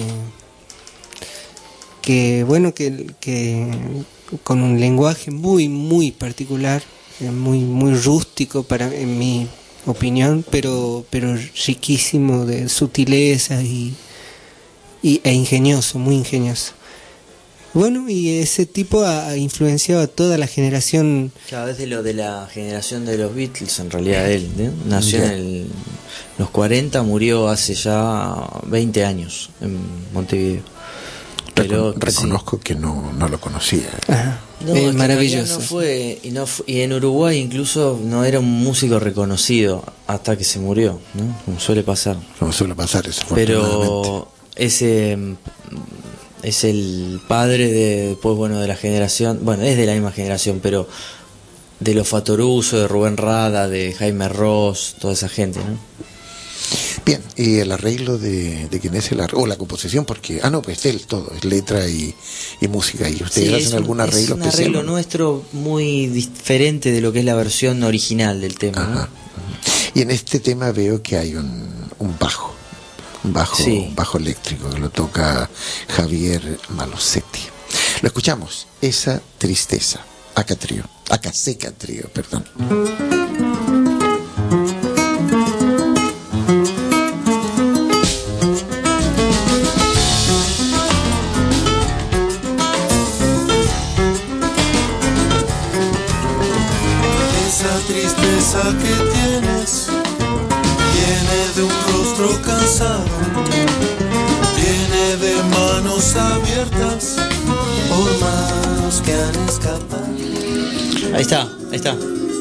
que bueno, que, que con un lenguaje muy, muy particular, muy, muy rústico para, en mi opinión, pero, pero riquísimo de sutileza y, y e ingenioso, muy ingenioso. Bueno, y ese tipo ha, ha influenciado a toda la generación. Cada vez de lo de la generación de los Beatles, en realidad él, ¿eh? Nació en el, los cuarenta, murió hace ya veinte años en Montevideo. Pero Recon- reconozco sí. que no, no lo conocía. Ajá. No, es es maravilloso. No fue, y, no fue, y en Uruguay incluso no era un músico reconocido hasta que se murió, ¿no? Como suele pasar. Como suele pasar eso. Pero ese es el padre de, después, bueno, de la generación, bueno, es de la misma generación, pero de los Fatoruso, de Rubén Rada, de Jaime Ross, toda esa gente, ¿no? Bien, y el arreglo de, de quién es el arreglo, o la composición, porque, ah no, pues él todo, es letra y, y música, y ustedes sí, hacen un, algún arreglo es un especial. arreglo nuestro muy diferente de lo que es la versión original del tema, Ajá, ¿no? ajá. Y en este tema veo que hay un, un bajo, un bajo, sí. un bajo eléctrico que lo toca Javier Malosetti. Lo escuchamos, Esa Tristeza, Acá Trío, Acá Seca Trío, perdón. Tristeza que tienes viene de un rostro cansado, viene de manos abiertas por manos que han escapado. Ahí está, ahí está.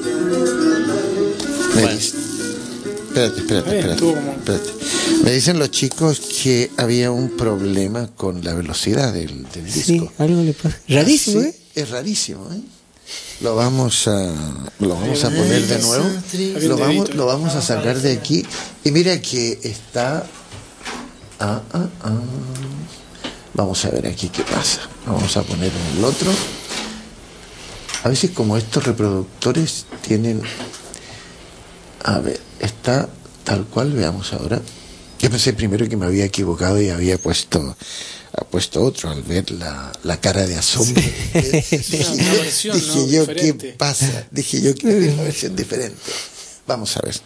Me Bueno. dice- espérate, espérate, Bien, espérate, estuvo como- espérate. Me dicen los chicos que había un problema con la velocidad del, del Sí, disco. algo le pasa. Rarísimo, Sí, ¿eh? es rarísimo, ¿eh? Lo vamos a lo vamos a poner de nuevo. Lo vamos lo vamos a sacar de aquí y mira que está ah, ah, ah. Vamos a ver aquí qué pasa. Vamos a poner en el otro. A veces como estos reproductores tienen, a ver, está tal cual, veamos ahora. Yo pensé primero que me había equivocado y había puesto ha puesto otro al ver la, la cara de asombro. Dije Una yo, versión, dije ¿no? yo Diferente. ¿qué pasa? Dije yo que había una versión diferente. Vamos a ver.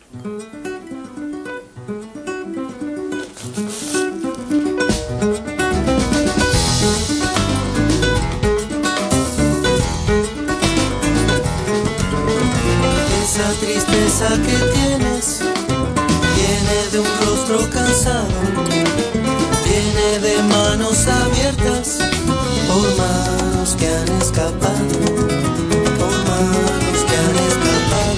Esa tristeza que tienes viene de un rostro cansado, viene de manos abiertas por manos que han escapado, por manos que han escapado.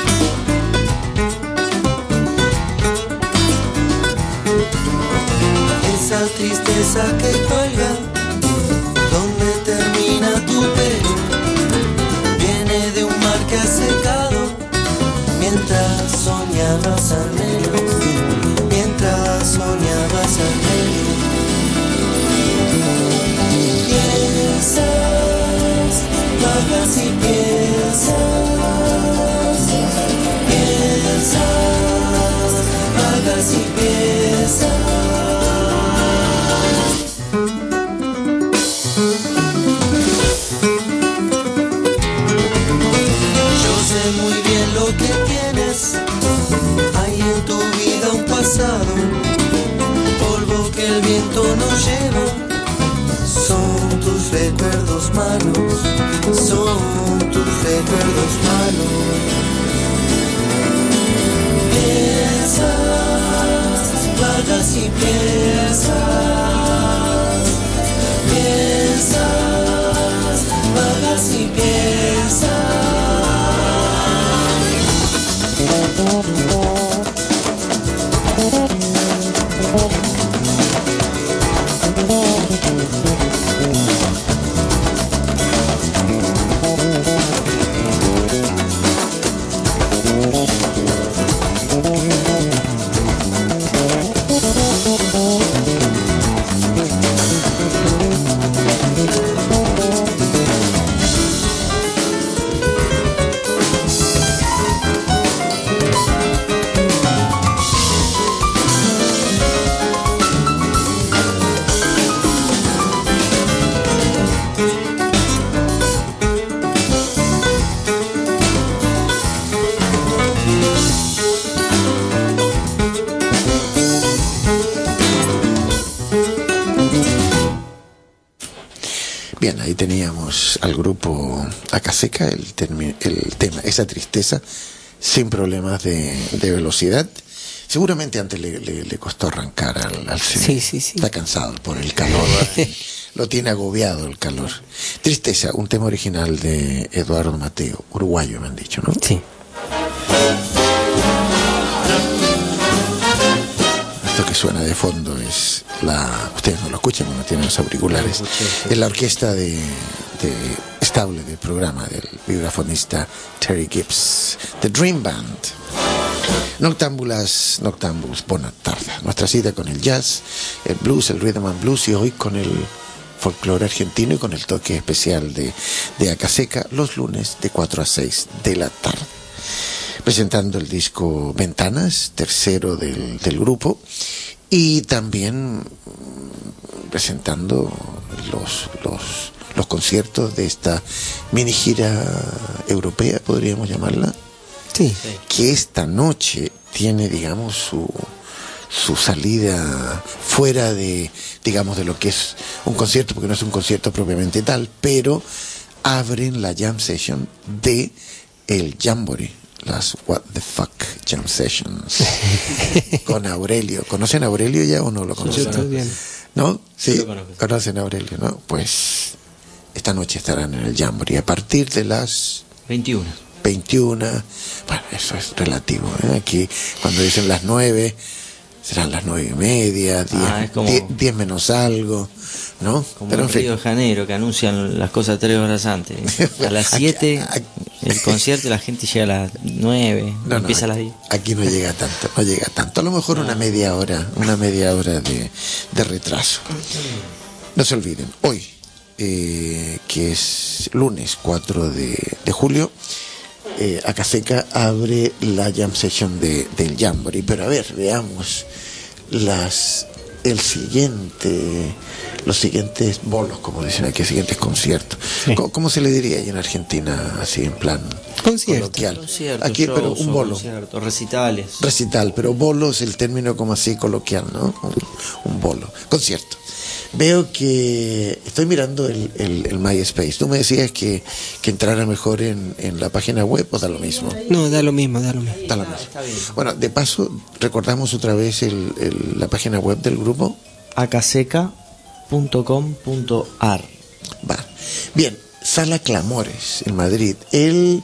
Esa tristeza que cuelga donde termina tu pelo, viene de un mar que ha secado mientras soñabas anhelos, mientras soñabas anhelos. Piensas, vagas y piensas, piensas, vagas y piensas. Yo sé muy bien lo que tienes, hay en tu vida un pasado, polvo que el viento no lleva, son tus recuerdos malos, son tus recuerdos malos. Piensas, vagas y piensas, piensas, vagas y piensas. Bien, ahí teníamos al grupo Acaseca, el, termi- el tema, esa tristeza, sin problemas de, de velocidad. Seguramente antes le, le, le costó arrancar al, al C D. Sí, sí, sí. Está cansado por el calor. Lo tiene agobiado el calor. Tristeza, un tema original de Eduardo Mateo, uruguayo me han dicho, ¿no? Sí. Esto que suena de fondo es la... Ustedes no lo escuchan, no tienen los auriculares. Es la orquesta de, de estable del programa del vibrafonista Terry Gibbs, The Dream Band. Noctámbulas, noctámbulos, buena tarde. Nuestra cita con el jazz, el blues, el rhythm and blues, y hoy con el folclore argentino y con el toque especial de, de Acaseca, los lunes de cuatro a seis de la tarde. Presentando el disco Ventanas, tercero del, del grupo, y también presentando los, los, los conciertos de esta mini gira europea, podríamos llamarla. Sí. Que esta noche tiene, digamos, su, su salida fuera de, digamos, de lo que es un concierto, porque no es un concierto propiamente tal, pero abren la jam session de el Jamboree, las What the Fuck Jam Sessions, con Aurelio. ¿Conocen a Aurelio ya o no lo conocen? Yo estoy bien. ¿No? Sí, lo conozco. conocen a Aurelio, ¿no? Pues esta noche estarán en el Jamboree a partir de las veintiuno. veintiuno. Bueno, eso es relativo, ¿eh? Aquí cuando dicen las nueve serán las nueve y media, diez, Ah, es como- diez, diez menos algo, ¿no? Como Pero en en fin, Río de Janeiro, que anuncian las cosas tres horas antes. A las siete Aquí- el concierto y la gente llega a las nueve, no, no, empieza a las aquí, diez. aquí no llega tanto, no llega tanto. A lo mejor una media hora, una media hora de, de retraso. No se olviden, hoy, eh, que es lunes cuatro de, de julio, eh, Acaseca abre la jam session de, del Jamboree. Pero a ver, veamos las el siguiente los siguientes bolos, como dicen aquí, siguientes conciertos. Sí. ¿Cómo, cómo se le diría ahí en Argentina, así en plan Concierto. coloquial? Conciertos, Aquí, pero shows, un bolo. conciertos, recitales. Recital, pero bolo es el término como así coloquial, ¿no? Un, un bolo. Concierto. Veo que estoy mirando el, el, el MySpace. Tú me decías que, que entrara mejor en, en la página web, o da lo mismo. No, da lo mismo, da lo mismo. Da lo mismo. Bueno, de paso, recordamos otra vez el, el, la página web del grupo. acaseca punto com punto ar. Va. Bien, Sala Clamores en Madrid, el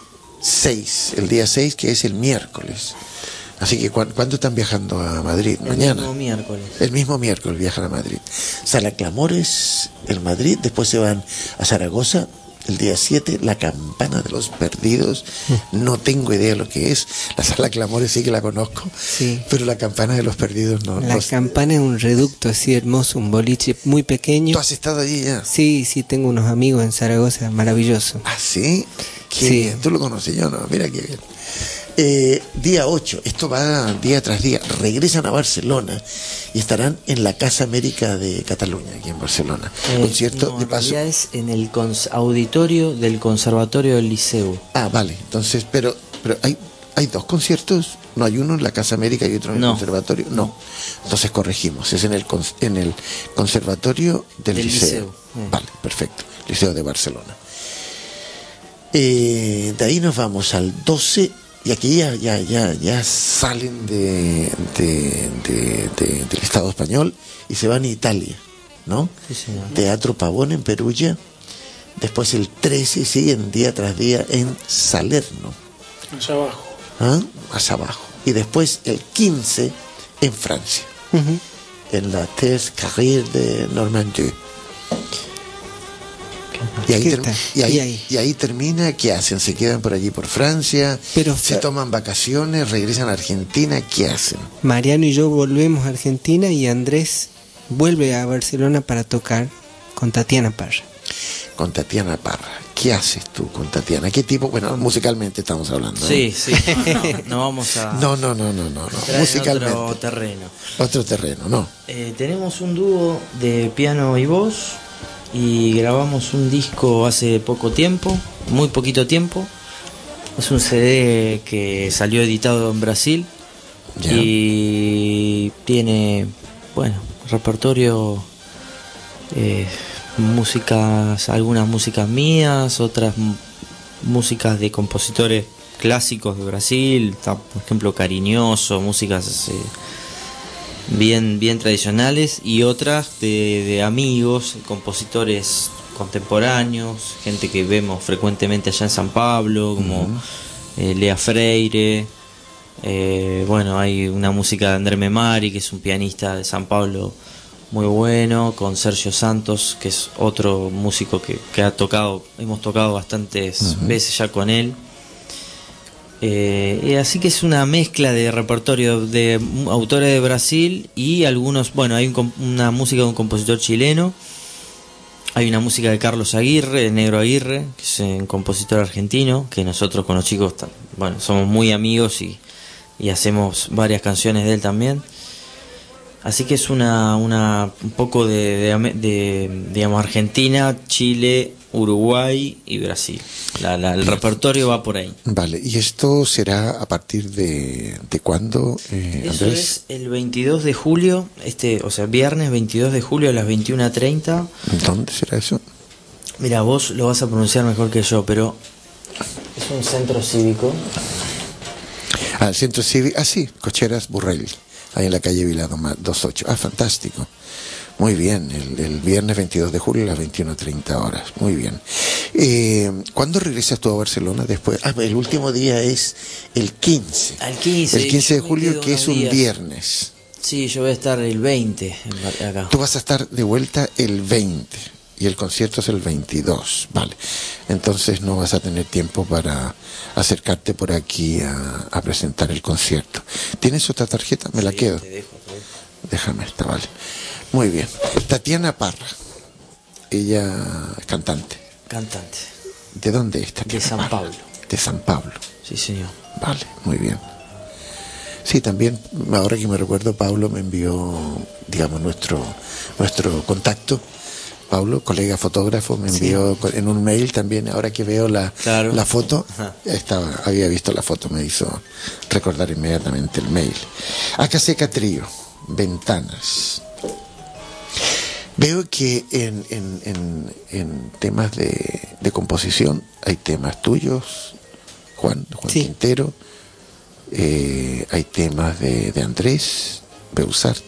seis, el día seis, que es el miércoles. Así que, ¿cu- ¿cuándo están viajando a Madrid? Mañana. El mismo miércoles. El mismo miércoles viajan a Madrid. Sala Clamores en Madrid, después se van a Zaragoza el día siete, La Campana de los Perdidos. No tengo idea de lo que es. La Sala Clamores sí que la conozco, Sí. pero La Campana de los Perdidos no. La no sé. Campana es un reducto así hermoso, un boliche muy pequeño. ¿Tú has estado allí ya? Sí, sí, tengo unos amigos en Zaragoza, maravilloso. ¿Ah, sí? Qué Sí. bien. Tú lo conoces, yo no. Mira qué bien. Eh, día ocho, esto va día tras día. Regresan a Barcelona y estarán en la Casa América de Cataluña, aquí en Barcelona. Eh, Concierto no, de en paso. realidad es en el cons- auditorio del Conservatorio del Liceo. Ah, vale. Entonces, pero, pero hay, hay dos conciertos. No hay uno en la Casa América y otro en el No. Conservatorio. No. Entonces corregimos. Es en el cons- en el Conservatorio del, Del Liceo. Liceo. Eh. Vale, perfecto. Liceo de Barcelona. Eh, de ahí nos vamos al doce. Y aquí ya, ya, ya, ya salen de, de, de- de- del Estado español y se van a Italia, ¿no? Sí, señor. Teatro Pavón en Perugia. Después el trece siguen día tras día en Salerno, Allá abajo. ¿ah? Más abajo. Y después el quince en Francia, Ujú. en la Terre Carrère de Normandie. Y ahí, ¿Qué ter- tal? y, ahí, ¿Y ahí? y ahí termina. ¿Qué hacen? ¿Se quedan por allí por Francia? Pero ¿Se fa- toman vacaciones? ¿Regresan a Argentina? ¿Qué hacen? Mariano y yo volvemos a Argentina y Andrés vuelve a Barcelona para tocar con Tatiana Parra. Con Tatiana Parra. ¿Qué haces tú con Tatiana? ¿Qué tipo? Bueno, musicalmente estamos hablando. Sí, ¿eh? sí. No, no, no vamos a No, no, no, no, no, no. entrar en Musicalmente. otro terreno. Otro terreno, no. Eh, tenemos un dúo de piano y voz y grabamos un disco hace poco tiempo, muy poquito tiempo. Es un C D que salió editado en Brasil Ya. y tiene, bueno, repertorio eh, músicas, algunas músicas mías, otras m- músicas de compositores clásicos de Brasil, está, por ejemplo Cariñoso, músicas eh, bien, bien tradicionales, y otras de, de amigos, compositores contemporáneos, gente que vemos frecuentemente allá en San Pablo, como uh-huh. eh, Lea Freire. Eh, bueno, hay una música de André Memari, que es un pianista de San Pablo muy bueno, con Sergio Santos, que es otro músico que, que ha tocado, hemos tocado bastantes uh-huh. veces ya con él. Eh, y así que es una mezcla de repertorio de autores de Brasil y algunos, bueno, hay un, una música de un compositor chileno, hay una música de Carlos Aguirre, el Negro Aguirre, que es un compositor argentino, que nosotros con los chicos, bueno, somos muy amigos y y hacemos varias canciones de él también. Así que es una, una un poco de, de, de digamos Argentina, Chile, Uruguay y Brasil. La, la, el repertorio va por ahí. Vale, ¿y esto será a partir de, de cuándo, eh, Eso Andrés? es el veintidós de julio, este, o sea, viernes veintidós de julio a las veintiuna treinta. ¿Dónde será eso? Mira, vos lo vas a pronunciar mejor que yo, pero es un centro cívico. Ah, el centro cívico, ah sí, Cocheras Burrell, ahí en la calle Vilado doscientos ocho. Ah, fantástico. Muy bien, el, el viernes veintidós de julio a las veintiuna treinta horas. Muy bien. Eh, ¿Cuándo regresas tú a Barcelona después? Ah, el último día es el quince. Al quince. El quince de julio, que es un días. viernes. Sí, yo voy a estar el veinte acá. Tú vas a estar de vuelta el veinte. Y el concierto es el veintidós, vale. Entonces no vas a tener tiempo para acercarte por aquí a, a presentar el concierto. ¿Tienes otra tarjeta? Me la sí, quedo. Te dejo, te dejo. Déjame esta, vale. Muy bien. Tatiana Parra. Ella es cantante. Cantante. ¿De dónde es Tatiana? De San Parra? Pablo. De San Pablo. Sí, señor. Vale, muy bien. Sí, también, ahora que me recuerdo, Pablo me envió, digamos, nuestro, nuestro contacto. Pablo, colega fotógrafo, me envió sí. en un mail también, ahora que veo la, claro. la foto, estaba, había visto la foto, me hizo recordar inmediatamente el mail. Acá seca trío, Ventanas. Veo que en, en, en, en temas de, de composición hay temas tuyos, Juan, Juan sí. Quintero, eh, hay temas de, de Andrés Beusart.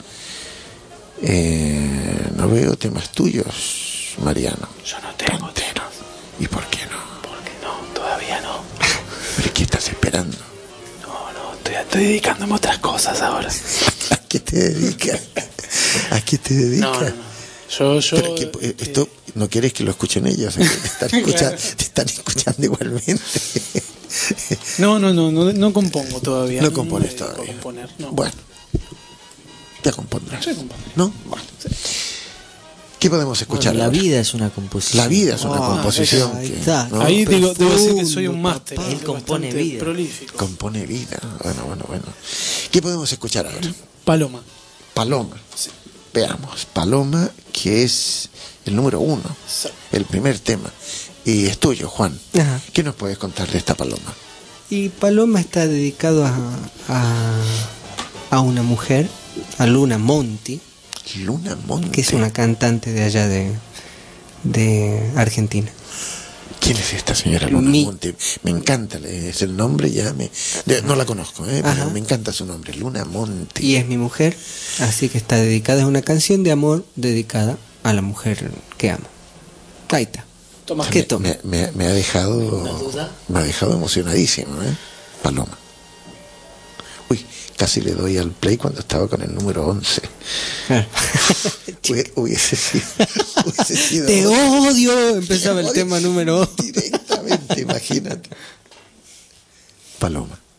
Eh, no veo temas tuyos, Mariano. Yo no tengo temas. ¿Y por qué no? Porque no, todavía no. ¿Pero qué estás esperando? No, no, estoy, estoy dedicándome a otras cosas ahora. ¿A qué te dedicas? ¿A qué te dedicas? No, no, no. Yo, yo, Pero que, esto no quieres que lo escuchen ellos, te están, escuchando, te están escuchando igualmente. No, no, no, no, no compongo todavía. No compones no todavía. Componer, no. Bueno. Ya compondrás. Sí, compondré. ¿No? Bueno. Sí. ¿Qué podemos escuchar? Bueno, la ahora? vida es una composición. La vida es una oh, composición. Ahí, que, ¿no? ahí digo, debo decir que soy un máster. Él compone vida. Prolífico. Compone vida. Bueno, bueno, bueno. ¿Qué podemos escuchar ahora? Paloma. Paloma. Sí. Veamos. Paloma, que es el número uno. Sí. El primer tema. Y es tuyo, Juan. Ajá. ¿Qué nos puedes contar de esta Paloma? Y Paloma está dedicado a, a, a una mujer, a Luna Monti. Luna Monti. Que es una cantante de allá de, de Argentina. ¿Quién es esta señora Luna Mi... Monti? Me encanta, es el nombre, ya me... No la conozco, ¿eh? Pero Ajá. me encanta su nombre, Luna Monti. Y es mi mujer, así que está dedicada, es una canción de amor dedicada a la mujer que amo. Ahí está. Toma. ¿Qué toma? Me, me, me ha dejado... Me ha dejado emocionadísimo, ¿eh? Paloma. Uy, casi le doy al play cuando estaba con el número once. Ah. hubiese sido, hubiese sido te odio, empezaba el tema número directamente, imagínate. Paloma.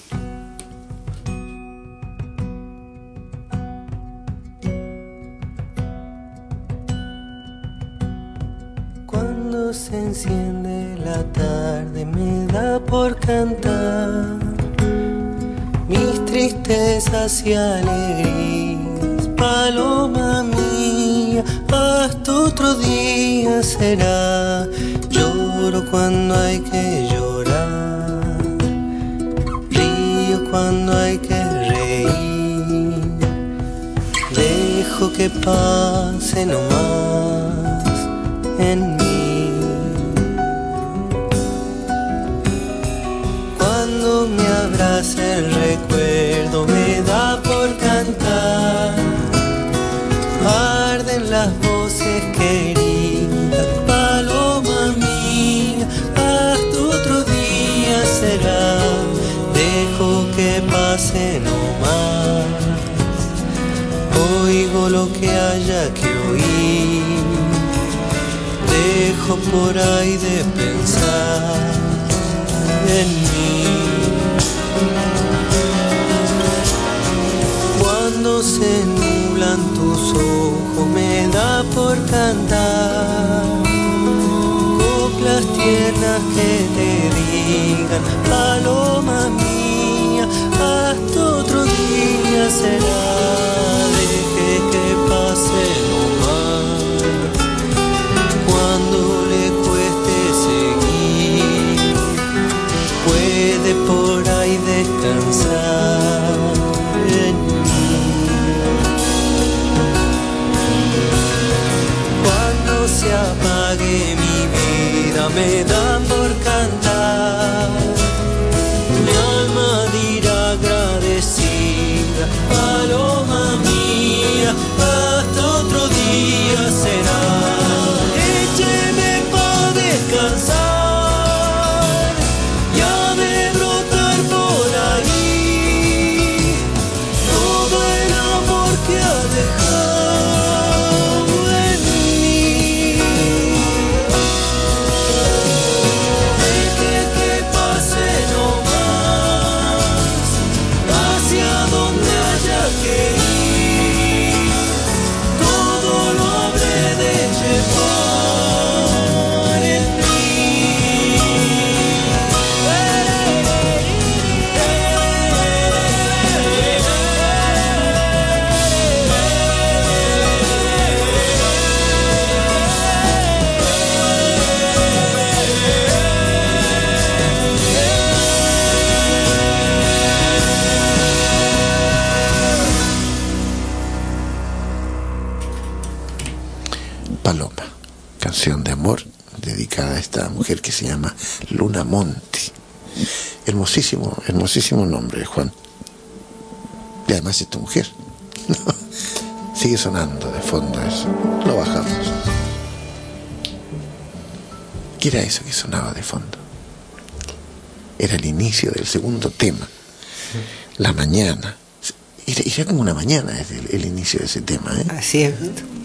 Cuando se enciende la tarde me da por cantar mis tristezas y alegrías, paloma mía, hasta otro día será. Lloro cuando hay que llorar, río cuando hay que reír, dejo que pase nomás el recuerdo me da por cantar. Arden las voces queridas, paloma mía, hasta otro día será. Dejo que pase nomás, oigo lo que haya que oír. Dejo por ahí de pensar en mí. Cuando se nublan tus ojos me da por cantar coplas tiernas que te digan, paloma mía, hasta otro día será. Deje que pase nomás, cuando le cueste seguir, puede por ahí descansar en mí. Cuando se apague mi vida me da por cantar, mi alma dirá agradecida, paloma mía, hasta otro día será. Écheme pa' descansar y ha de brotar por ahí todo el amor que ha dejado en mí. Deje que pase nomás, hacia donde haya que ir, todo lo habré de llevar en mí. Paloma, canción de amor dedicada a esta mujer que se llama Luna Monti. Hermosísimo, hermosísimo nombre, Juan. Y además es tu mujer. Sigue sonando de fondo eso. Lo bajamos. ¿Qué era eso que sonaba de fondo? Era el inicio del segundo tema. La mañana. Era, era como una mañana desde el, el inicio de ese tema, ¿eh? Así es.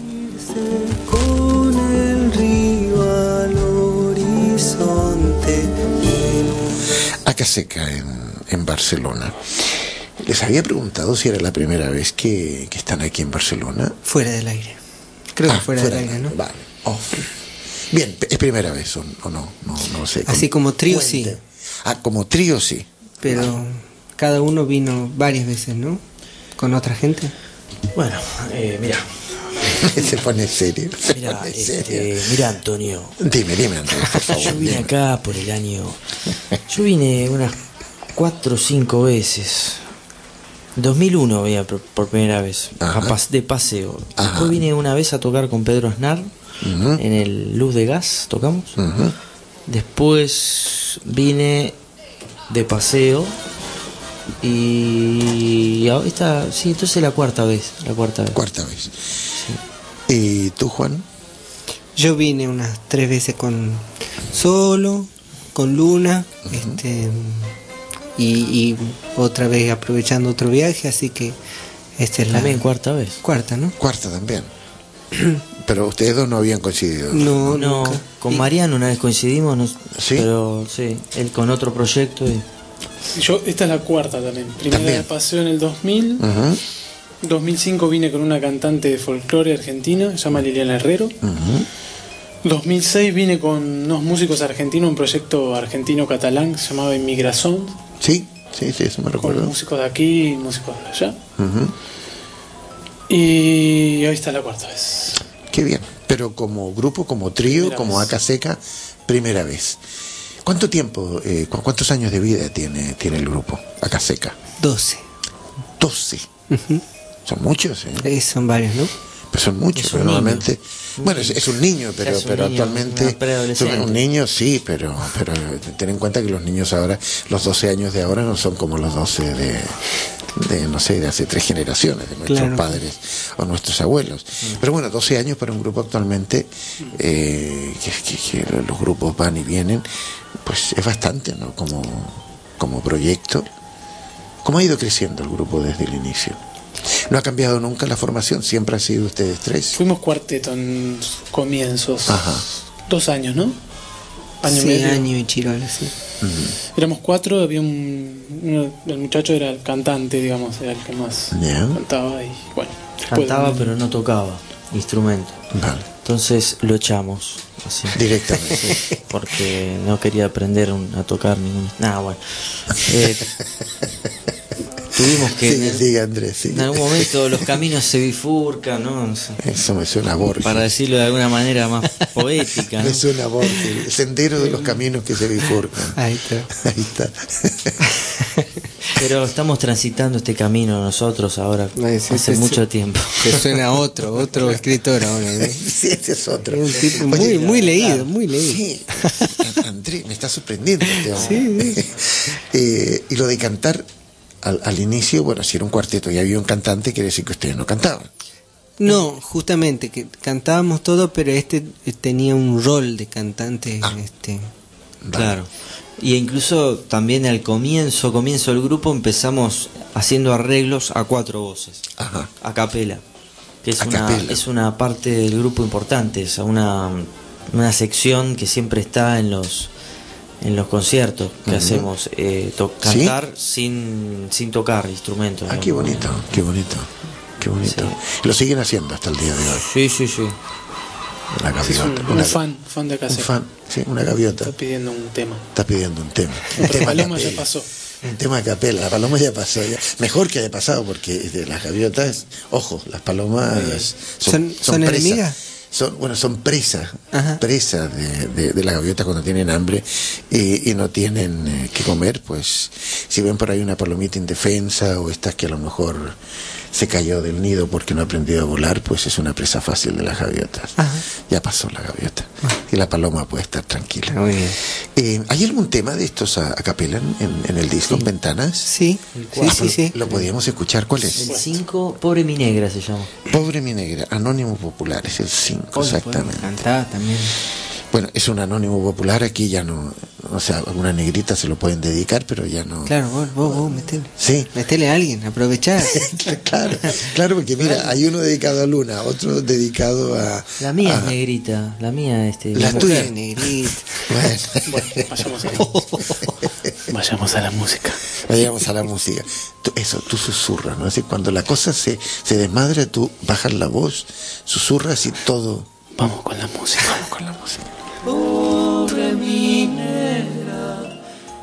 Con el río al horizonte. Acaseca en, en Barcelona. Les había preguntado si era la primera vez que, que están aquí en Barcelona. Fuera del aire. Creo Ah, que fuera, del aire, ¿no? Vale. Oh. Bien, ¿es primera vez o, o no? No, no sé. Así como trío, Cuente. sí. Ah, como trío sí. Pero Vale. cada uno vino varias veces, ¿no? Con otra gente. Bueno, eh, mira, Se pone serio. Se mira, pone este, serio. mira Antonio, Dime, dime, Andrés, por favor. yo vine dime. acá por el año, yo vine unas cuatro o cinco veces. dos mil uno veía por, por primera vez, Ajá. a pas- de paseo. Ajá. Después vine una vez a tocar con Pedro Aznar Ujú. en el Luz de Gas, tocamos. Ujú. Después vine de paseo y ahora esta, sí, entonces la cuarta vez, la cuarta vez. Cuarta vez. ¿Y tú, Juan? Yo vine unas tres veces con solo, con Luna, este y, y otra vez aprovechando otro viaje, así que esta es la También cuarta vez. cuarta, ¿no? Cuarta también. Pero ustedes dos no habían coincidido. No, No, nunca. con Y- Mariano una vez coincidimos, no- ¿Sí? pero sí, él con otro proyecto y Yo, esta es la cuarta también. Primera También. de paseo en el dos mil. Ujú, dos mil cinco vine con una cantante de folclore argentina, se llama Liliana Herrero. ujú. dos mil seis vine con unos músicos argentinos, un proyecto argentino-catalán que se llamaba Inmigración, Sí, sí, sí, eso me con recuerdo. músicos de aquí y músicos de allá. Ujú. Y ahí está la cuarta vez. Qué bien. Pero como grupo, como trío, Primera como vez. Acaseca, primera vez. ¿Cuánto tiempo, eh, cu- cuántos años de vida tiene, tiene el grupo Acaseca? doce. doce. Ujú. Son muchos, ¿eh? Eh, son varios, ¿no? Pues son muchos, Es pero un normalmente... niño. Bueno, es, es un niño, pero, Es un pero niño, actualmente... una preadolescente. Un niño, sí, pero, pero ten en cuenta que los niños ahora, los doce años de ahora no son como los doce de... de no sé, de hace tres generaciones, de nuestros Claro. padres o nuestros abuelos. Pero bueno, doce años para un grupo actualmente, eh, que, que- que los grupos van y vienen, pues es bastante, ¿no? Como, como proyecto. ¿Cómo ha ido creciendo el grupo desde el inicio? ¿No ha cambiado nunca la formación? ¿Siempre ha sido ustedes tres? Fuimos cuarteto en sus comienzos. Ajá. Dos años, ¿no? Año y Sí, medio. año y chirola, sí. Éramos cuatro, había un... uno- el muchacho era el cantante, digamos, era el que más Ya. cantaba y bueno. después- Cantaba pero no tocaba instrumento. Vale. Entonces lo echamos así. Directamente. Porque no quería aprender un- a tocar ningún... Nada, bueno. Eh, tuvimos que... Sigue, sigue, Andrés, sigue. En algún momento los caminos se bifurcan, ¿no? No sé, Eso me suena a Borges. para decirlo de alguna manera más poética, ¿no? Me suena a Borges. El sendero de los caminos que se bifurcan. Ahí está. Ahí está. Pero estamos transitando este camino nosotros ahora Ay, sí, hace sí, mucho sí. tiempo. Te suena a otro, otro escritor ahora, ¿no? Sí, ese es otro. Es un tipo muy, Oye, muy leído, muy leído. Sí, Andrés, me está sorprendiendo este hombre. Eh, y lo de cantar al, al inicio, bueno, si era un cuarteto y había un cantante, quiere decir que ustedes no cantaban. No, justamente, que cantábamos todo, pero este eh, tenía un rol de cantante. Ah. este Claro. Y incluso también al comienzo, comienzo del grupo empezamos haciendo arreglos a cuatro voces, Ajá. a capela, que es A una capela. es una parte del grupo importante, es una una sección que siempre está en los en los conciertos que Ujú. hacemos, eh, to- ¿Sí? cantar sin sin tocar instrumentos. Ah, qué digamos. bonito, qué bonito, qué bonito. Sí. Lo siguen haciendo hasta el día de hoy. Sí, sí, sí. Una Sí, es un, gaviota. un una- fan, fan de acá. Un fan, sí, una gaviota. Está pidiendo un tema. Está pidiendo un tema. Un Pero tema a Paloma ya capela. pasó. Un tema a capela. La paloma ya pasó. Ya. Mejor que haya pasado porque de las gaviotas, ojo, las palomas ¿Son- son presas. enemigas? Son, bueno, son presas, Ajá. presas de, de, de la gaviota cuando tienen hambre y, y no tienen eh, que comer, pues si ven por ahí una palomita indefensa o estas que a lo mejor se cayó del nido porque no ha aprendido a volar, pues es una presa fácil de las gaviotas. Ajá. Ya pasó la gaviota y la paloma puede estar tranquila. Muy bien. Eh, ¿Hay algún tema de estos a, a capela en, en el disco, en Ventanas? Sí, sí, Ah, sí, sí. ¿Lo podíamos escuchar? ¿Cuál El es? cinco, Pobre mi negra se llama. Pobre mi negra, Anónimo Popular, es el cinco, exactamente. Cantar también. Bueno, es un anónimo popular, aquí ya no, o sea, alguna negrita se lo pueden dedicar, pero ya no. Claro, vos, vos, vos metele. Sí. Metele a alguien, aprovechá. claro, claro, porque mira, hay uno dedicado a Luna, otro dedicado a... La mía a- es negrita, la mía este La mujer. tuya. Negrita. Bueno, Bueno, vayamos a la, vayamos a la música. vayamos a la música. Tú- eso, tú susurras, ¿no? Es decir, cuando la cosa se, se desmadra, tú bajas la voz, susurras y todo... Vamos con la música. Vamos con la música. Pobre mi negra,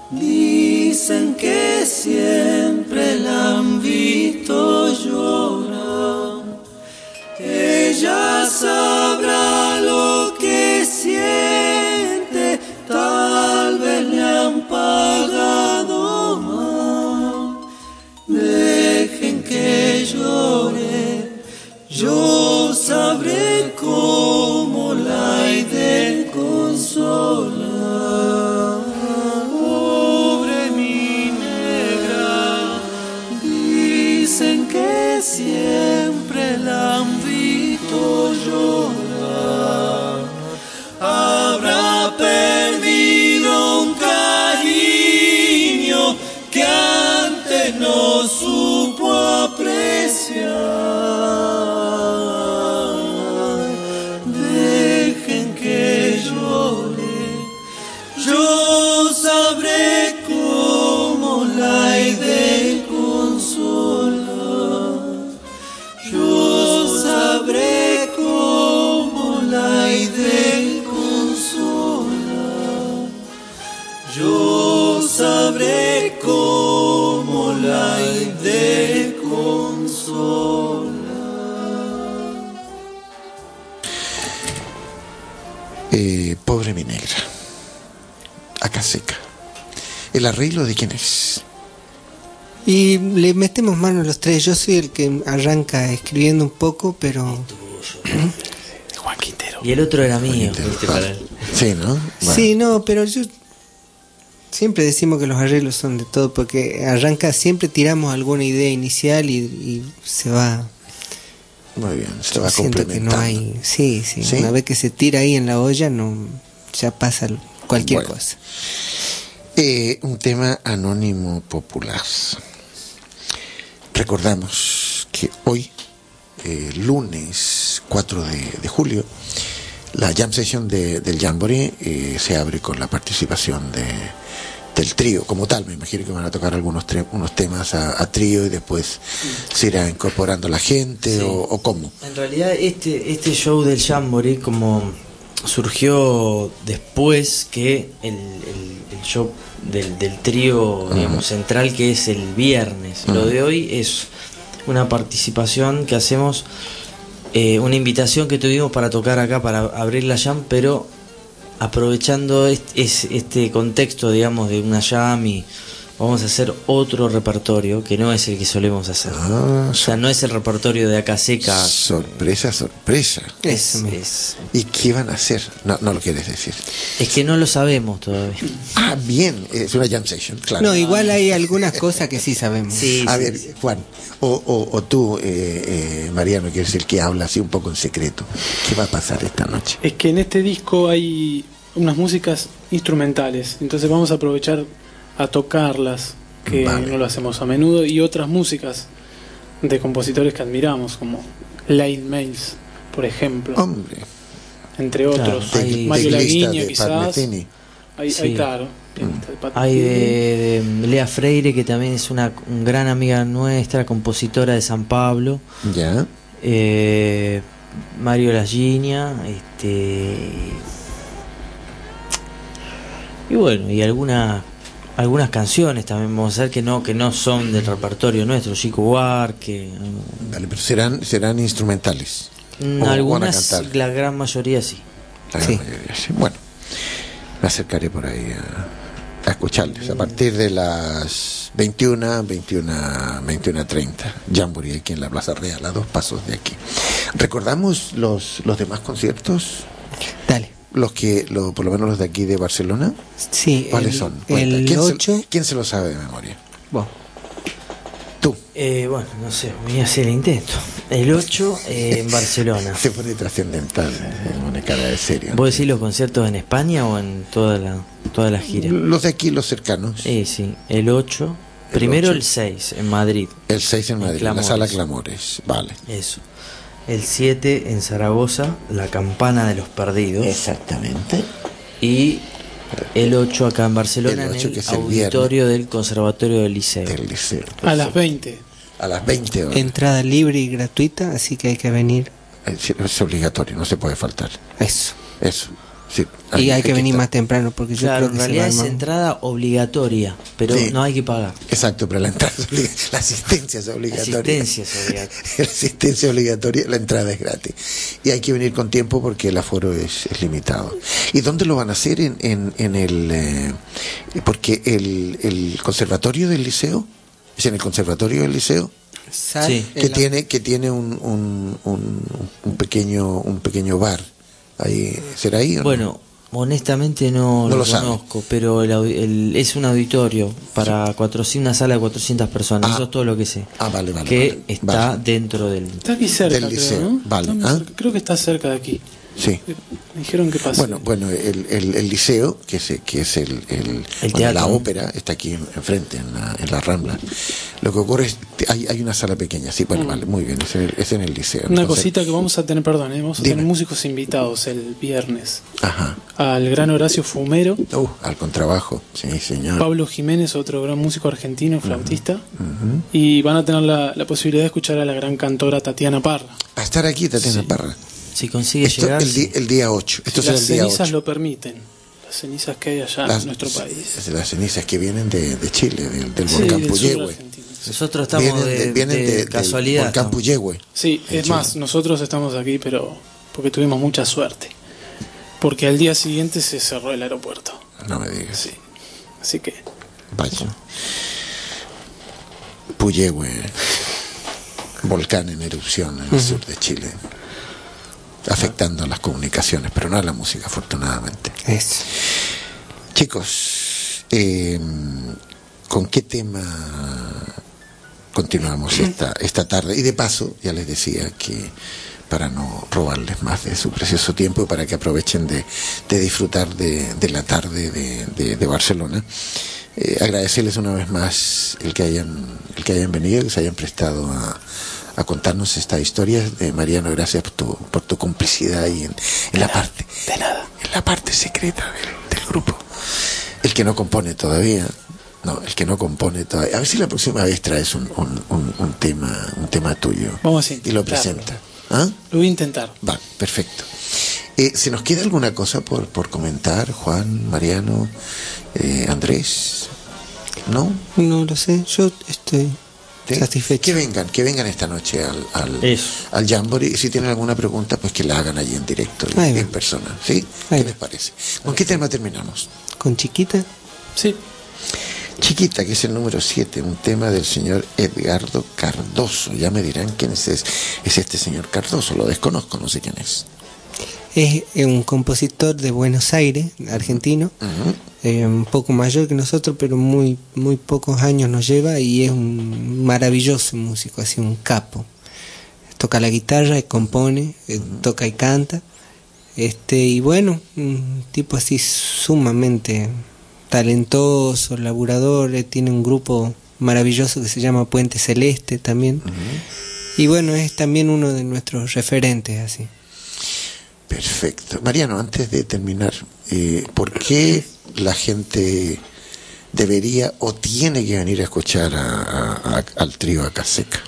dicen que siempre la han visto llorar. Ella sabrá lo que siente, tal vez le han pagado mal. Dejen que llore, yo sabré cómo la he de consolar. Pobre mi negra, dicen que siempre la han visto llorar. Habrá perdido un cariño que antes no supo apreciar. Dejen que llore, yo sabré cómo la he de consolar. Yo sabré cómo la he de consolar. Yo sabré cómo la he de consolar. Eh, Pobre mi negra, acá seca. ¿El arreglo de quién es? Y le metemos mano los tres. Yo soy el que arranca escribiendo un poco, pero tuyo. Juan Quintero. Y el otro era mío. Quintero, ¿viste? vale. Para él. Sí, ¿no? Bueno. Sí, no, pero yo siempre decimos que los arreglos son de todo, porque arranca, siempre tiramos alguna idea inicial y, y se va. Muy bien, se va Siento que no complementando. hay, sí, sí, ¿Sí? una vez que se tira ahí en la olla, no, ya pasa cualquier Bueno. cosa. Eh, un tema anónimo popular. Recordamos que hoy, eh, lunes cuatro de, de julio, la jam session de, del Jamboree eh, se abre con la participación de, del trío como tal. Me imagino que van a tocar algunos tre- unos temas a, a trío y después se irá incorporando la gente. Sí. o, o cómo. En realidad este, este show del Jamboree como surgió después que el, el, el show del, del trío, digamos, central, que es el viernes. Lo de hoy es una participación que hacemos, eh, una invitación que tuvimos para tocar acá, para abrir la jam, pero aprovechando este, este contexto, digamos, de una jam, y vamos a hacer otro repertorio que no es el que solemos hacer. Ah, O sea, no es el repertorio de acá seca. sorpresa, sorpresa. Es, Eso mismo. es, ¿Y qué van a hacer? No, no lo quieres decir. es que no lo sabemos todavía. Ah, bien, es una jam session, claro. No, igual hay algunas cosas que sí sabemos. Sí, A sí, ver, sí. Juan, o, o, o tú, eh, eh, Mariano, que eres el que habla así un poco en secreto, ¿qué va a pasar esta noche? Es que en este disco hay unas músicas instrumentales, entonces vamos a aprovechar a tocarlas, que Vale. no lo hacemos a menudo, y otras músicas de compositores que admiramos, como Lane Miles, por ejemplo, Hombre, entre otros. Claro, hay- Mario teclista Laguiña, de quizás. Parmetini. Hay, Sí. hay, claro, pianista de Pat Hay Metheny. de, de Lea Freire, que también es una un gran amiga nuestra, compositora de San Pablo. Ya. Eh, Mario Laginia, este y bueno, y algunas algunas canciones también vamos a hacer que no que no son del repertorio nuestro, Chico Buarque, Vale, pero serán, serán instrumentales. mm, O van a algunas, cantar. la gran mayoría sí. La gran Sí. mayoría, sí. Bueno, me acercaré por ahí a, a escucharles a partir de las veintiuna, veintiuna, veintiuna treinta. Jamboree aquí en la Plaza Real, a dos pasos de aquí. ¿Recordamos los, los demás conciertos? Dale. Los que, lo, por lo menos los de aquí de Barcelona. Sí, ¿Cuáles el, son? Cuenta. el ¿Quién, ocho. Se, ¿Quién se lo sabe de memoria? Bueno, Tú. Eh, bueno, no sé, voy a hacer el intento. El ocho eh, en Barcelona. Se pone trascendental, se pone cara de serio. ¿Vos decís los conciertos en España o en toda la toda la gira? Los de aquí, los cercanos. Eh, sí, el ocho. El Primero ocho. el seis en Madrid. El seis en En Madrid, la Clamores. sala Clamores. Vale. Eso. El siete en Zaragoza, La Campana de los Perdidos. Exactamente. Y el ocho acá en Barcelona, El ocho, en que el es el auditorio del Conservatorio del Liceo. Del liceo. A las veinte. A las veinte horas. entrada libre y gratuita, así que hay que venir. Es, es obligatorio, no se puede faltar. Eso. Eso. Sí, Y hay que venir estar. más temprano porque yo Claro, creo en que se realidad va a es armar. entrada obligatoria, pero Sí. no hay que pagar. Exacto, pero la entrada es obligatoria. La asistencia es obligatoria. Asistencia es obligatoria. La asistencia es obligatoria, la entrada es gratis. Y hay que venir con tiempo porque el aforo es, es limitado. ¿Y dónde lo van a hacer? En, en, en el. Eh, porque el, el conservatorio del liceo. ¿Es en el conservatorio del liceo? Sal- Sí. Que el- tiene, que tiene un, un, un, un pequeño, un pequeño bar. Ahí, ¿será ahí o no? Bueno, honestamente no, No lo, lo sabe. conozco, pero el, audi- el- es un auditorio para cuatrocientas, una sala de cuatrocientas personas, Ah. eso es todo lo que sé. Ah, vale, vale. que vale, está vale. dentro del... Está aquí cerca, Del creo, liceo, ¿no? vale, Está muy ¿ah? cerca. Creo que está cerca de aquí. Sí. Me dijeron que pasa. Bueno, bueno, el, el, el liceo, que es, que es el, el, El bueno, teatro, la ¿no? ópera, está aquí en- enfrente, en la, en la Rambla. Lo que ocurre es que hay, hay una sala pequeña, sí, bueno, Mm. vale, muy bien, es en el, es en el liceo. Una Entonces- cosita que vamos a tener, perdón, ¿eh? vamos a Dime. tener músicos invitados el viernes. Ajá. Al gran Horacio Fumero, Uh, al contrabajo, sí, señor. Pablo Jiménez, otro gran músico argentino, flautista, y van a tener la, la posibilidad de escuchar a la gran cantora Tatiana Parra. A estar aquí, Tatiana Sí. Parra. Si consigue Esto, llegar... el, di- el día ocho. Esto Si será las el día cenizas ocho. lo permiten, las cenizas que hay allá Las, en nuestro país. las cenizas que vienen de, de Chile, del, del Sí, volcán del sur Puyehue. argentino, sí. Nosotros estamos Vienen, de, de, vienen de de- del casualidad. volcán estamos. Puyehue. Sí, En es Chile. más, nosotros estamos aquí, pero porque tuvimos mucha suerte. Porque al día siguiente se cerró el aeropuerto. No me digas. Sí. Así que Vaya. Puyehue, volcán en erupción en el sur de Chile. afectando las comunicaciones, pero no a la música, afortunadamente. Es. Chicos, eh, ¿con qué tema continuamos esta, esta tarde? Y de paso, ya les decía que para no robarles más de su precioso tiempo y para que aprovechen de, de disfrutar de, de la tarde de, de, de Barcelona, eh, agradecerles una vez más el que hayan, el que hayan venido, que se hayan prestado a a contarnos esta historia. De Mariano, gracias por tu, por tu complicidad y en, en la parte de nada en la parte secreta del, del grupo. El que no compone todavía, no, el que no compone todavía. A ver si la próxima vez traes un, un, un, un tema, un tema tuyo. Vamos a y lo presenta. Claro. ¿Ah? Lo voy a intentar. Va, perfecto. Eh, ¿Se nos queda alguna cosa por, por comentar, Juan, Mariano, eh, Andrés? ¿No? No lo sé, yo estoy ¿Sí? satisfecho. Que vengan, que vengan esta noche al, al, al Jamboree. Si tienen alguna pregunta, pues que la hagan allí en directo, y, en persona. ¿Sí? Ahí ¿Qué les parece? ¿Con qué tema terminamos? ¿Con Chiquita? Sí. Chiquita, que es el número siete, un tema del señor Edgardo Cardoso. Ya me dirán quién es, es, es este señor Cardoso, lo desconozco, no sé quién es. Es un compositor de Buenos Aires, argentino, uh-huh. eh, un poco mayor que nosotros, pero muy muy pocos años nos lleva, y es un maravilloso músico, así un capo. Toca la guitarra y compone, eh, uh-huh. toca y canta, este y bueno, un tipo así sumamente talentoso, laburador, eh, tiene un grupo maravilloso que se llama Puente Celeste también, uh-huh. y bueno, es también uno de nuestros referentes así. Perfecto. Mariano, antes de terminar, eh, ¿por qué la gente debería o tiene que venir a escuchar a, a, a, al trío Acaseca?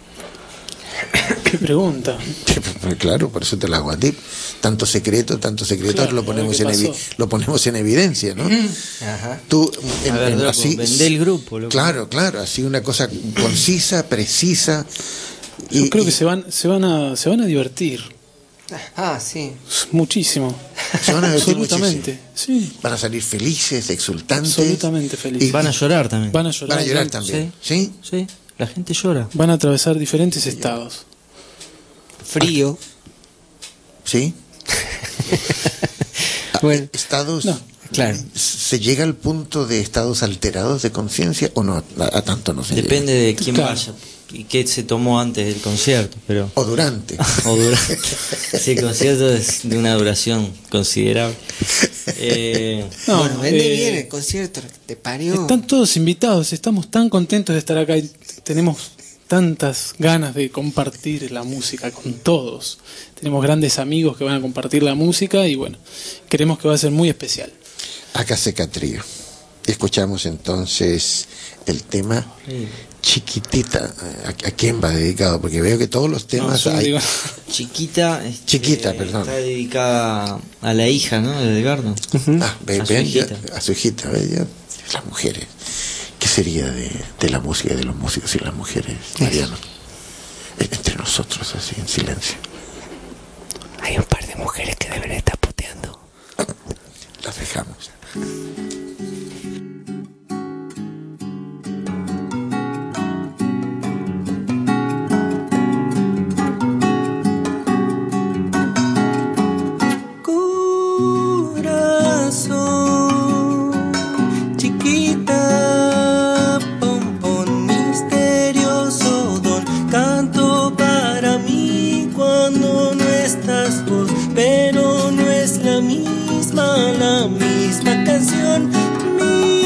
¿Qué pregunta? Claro, por eso te la hago a ti. Tanto secreto, tanto secreto, claro, lo ponemos en evi- lo ponemos en evidencia, ¿no? Ajá. Tú, en, a ver, en, loco, así, vendé el grupo. Loco. Claro, claro, así una cosa concisa, precisa. Yo y, creo y, que se van, se van a, se van a divertir. Ah, sí. Muchísimo. Se van a divertir absolutamente. Muchísimo. Sí. Van a salir felices, exultantes. Absolutamente felices. Y van a llorar también. Van a llorar, van a llorar también. ¿Sí? ¿Sí? Sí. La gente llora. Van a atravesar diferentes estados. Frío. ¿Sí? Bueno, estados. No, claro. ¿Se llega al punto de estados alterados de conciencia o no? A, a tanto no se Depende llega. de quién claro. vaya y qué se tomó antes del concierto, pero o durante. o durante. Si el concierto es de una duración considerable. Eh, no, bueno, vende eh, bien el concierto, te parió. Están todos invitados, estamos tan contentos de estar acá y tenemos tantas ganas de compartir la música con todos. Tenemos grandes amigos que van a compartir la música y bueno, creemos que va a ser muy especial. Acaseca Trío. Escuchamos entonces el tema sí. Chiquitita. ¿A, ¿A quién va dedicado? Porque veo que todos los temas... No, hay... digo... Chiquita, este, Chiquita, perdón. Está dedicada a la hija, ¿no? De Edgardo. Uh-huh. Ah, ve, a, ve, su hijita. Ya, a su hijita. Ve, ya, las mujeres. ¿Qué sería de, de la música y de los músicos y las mujeres, Mariano? Entre nosotros, así, en silencio. Hay un par de mujeres que deberían estar puteando. Las dejamos. Pero no es la misma, la misma canción. Mi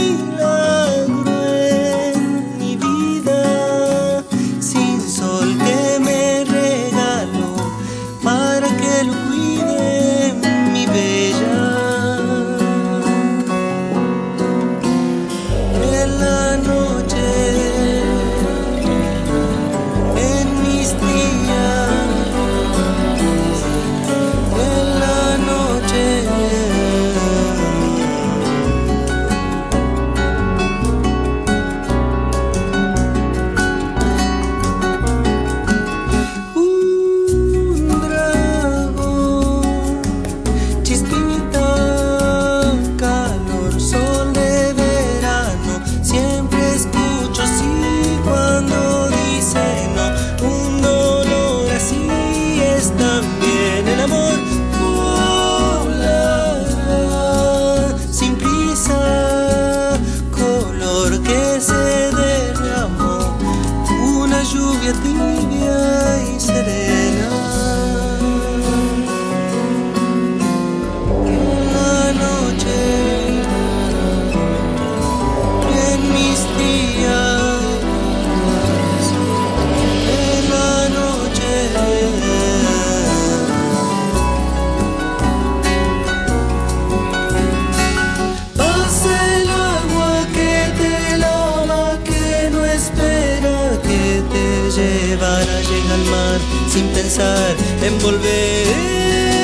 sin pensar en volver.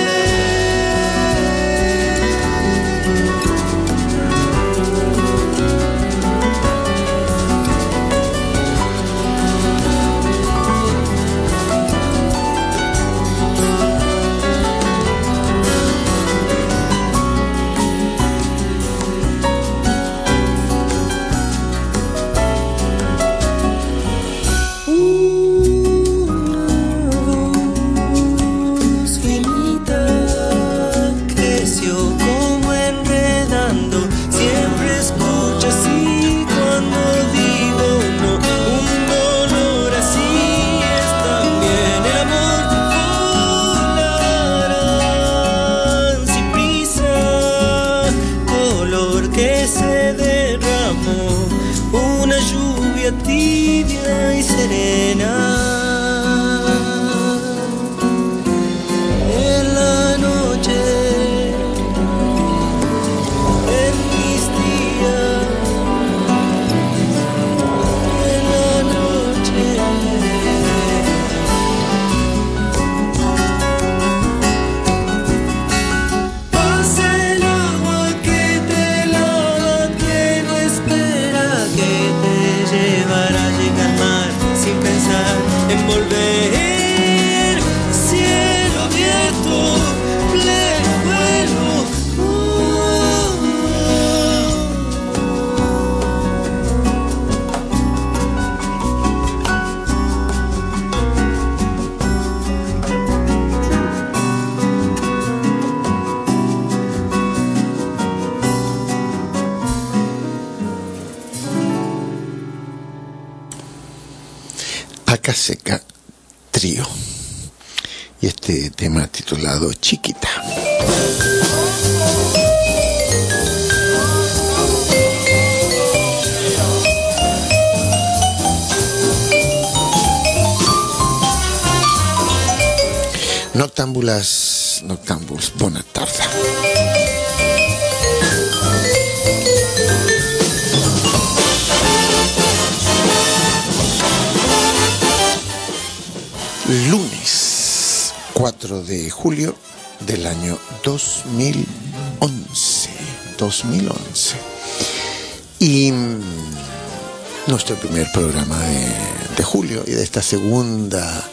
Tibia y serena en la noche, en mis días, en la noche. Pasa el agua que te lava, que no espera que te llevará a llegar al mar sin pensar en volver. Cielo abierto, pleno vuelo. Acaseca Trío y este tema titulado Chiquita. Noctámbulas, noctámbuls, buena tarde. Lunes cuatro de julio del año dos mil once. Y mmm, nuestro primer programa de, de julio y de esta segunda,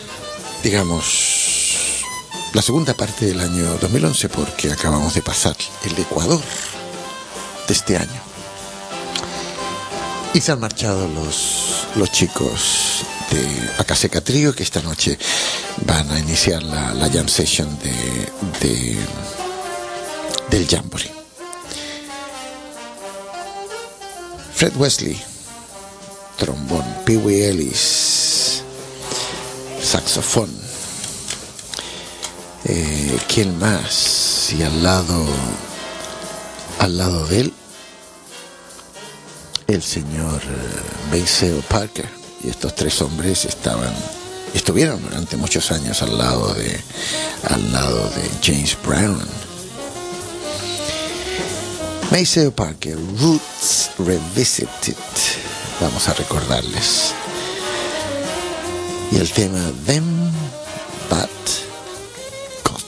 digamos, la segunda parte del año dos mil once, porque acabamos de pasar el Ecuador de este año. Y se han marchado los, los chicos de Acaseca Trío, que esta noche van a iniciar la, la jam session de, de, del Jamboree. Fred Wesley, trombón, Pee Wee Ellis, saxofón. Eh, ¿Quién más? Y al lado, al lado de él, el señor Maceo Parker. Y estos tres hombres estaban, estuvieron durante muchos años al lado de, al lado de James Brown. Maceo Parker, Roots Revisited. Vamos a recordarles. Y el tema Them But Got.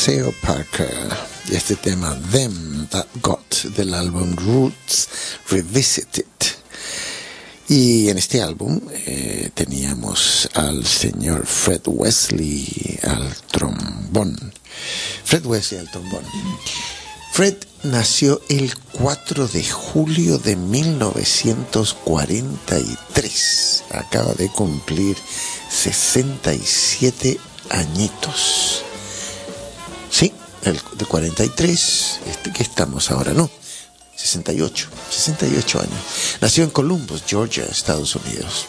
Maceo Parker y este tema Them That Got del álbum Roots Revisited. Y en este álbum eh, teníamos al señor Fred Wesley al trombón. Fred Wesley al trombón. Fred nació el cuatro de julio de mil novecientos cuarenta y tres. Acaba de cumplir sesenta y siete añitos. Sí, el de cuarenta y tres, este que estamos ahora, no. sesenta y ocho, sesenta y ocho años. Nació en Columbus, Georgia, Estados Unidos.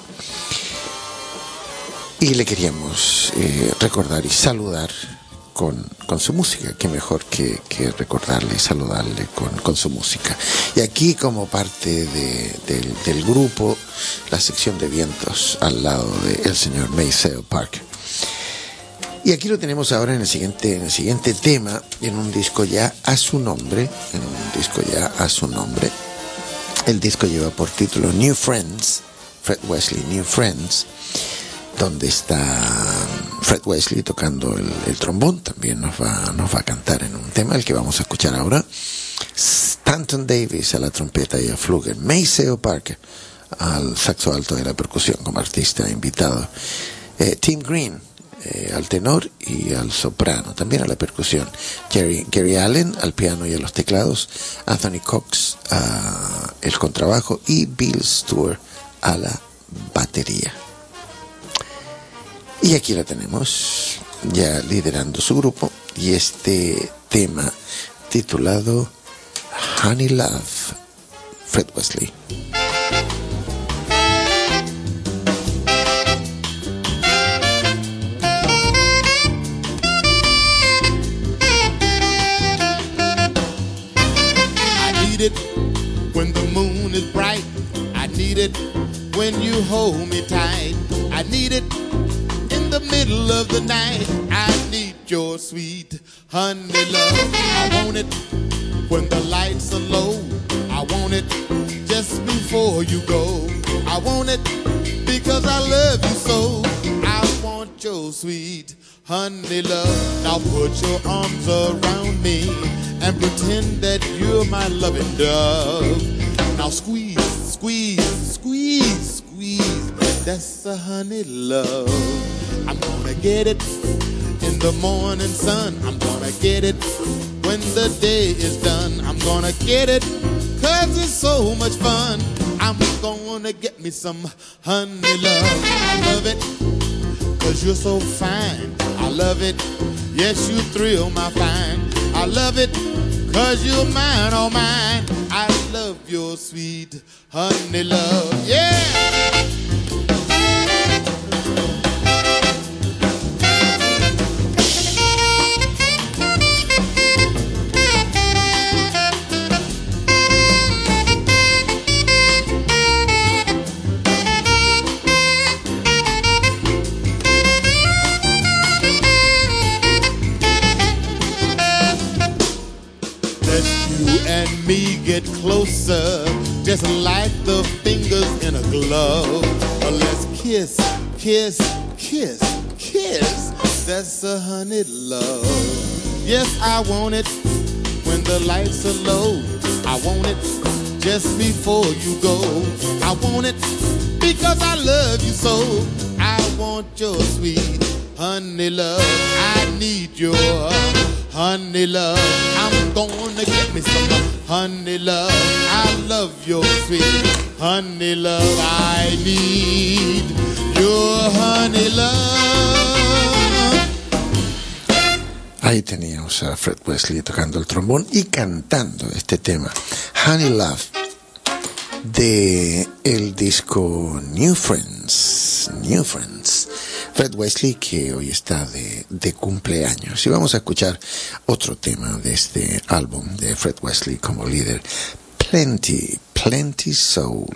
Y le queríamos eh, recordar y saludar con, con su música. Qué mejor que, que recordarle y saludarle con, con su música. Y aquí, como parte de, de, del grupo, la sección de vientos al lado del señor Maceo Parker. Y aquí lo tenemos ahora en el siguiente, en el siguiente tema, en un disco ya a su nombre, en un disco ya a su nombre. El disco lleva por título New Friends, Fred Wesley New Friends, donde está Fred Wesley tocando el, el trombón. También nos va, nos va a cantar en un tema, el que vamos a escuchar ahora. Stanton Davis a la trompeta y a flugelhorn, Maceo Parker al saxo alto y a la percusión como artista invitado, eh, Tim Green Eh, al tenor y al soprano, también a la percusión, Gary, Gary Allen al piano y a los teclados, Anthony Cox al contrabajo y Bill Stewart a la batería. Y aquí la tenemos ya liderando su grupo y este tema titulado Honey Love, Fred Wesley. When the moon is bright, I need it when you hold me tight. I need it in the middle of the night. I need your sweet honey love. I want it when the lights are low. I want it just before you go. I want it because I love you so. I want your sweet honey love. Now put your arms around me and pretend that you're my loving dove. Now squeeze, squeeze, squeeze, squeeze. That's the honey love. I'm gonna get it in the morning sun. I'm gonna get it when the day is done. I'm gonna get it cause it's so much fun. I'm gonna get me some honey love. I love it cause you're so fine. I love it, yes you thrill my fine. I love it cause you're mine, oh mine. I love your sweet honey love, yeah. And me get closer, just like the fingers in a glove. But let's kiss, kiss, kiss, kiss. That's a honey love. Yes, I want it when the lights are low. I want it just before you go. I want it because I love you so. I want your sweet honey love. I need your honey love. I'm gonna get me some honey love. I love your sweet honey love. I need your honey love. Ahí teníamos a Fred Wesley tocando el trombón y cantando este tema Honey Love de el disco New Friends. New Friends. Fred Wesley, que hoy está de, de cumpleaños. Y vamos a escuchar otro tema de este álbum de Fred Wesley como líder, Plenty, Plenty Soul.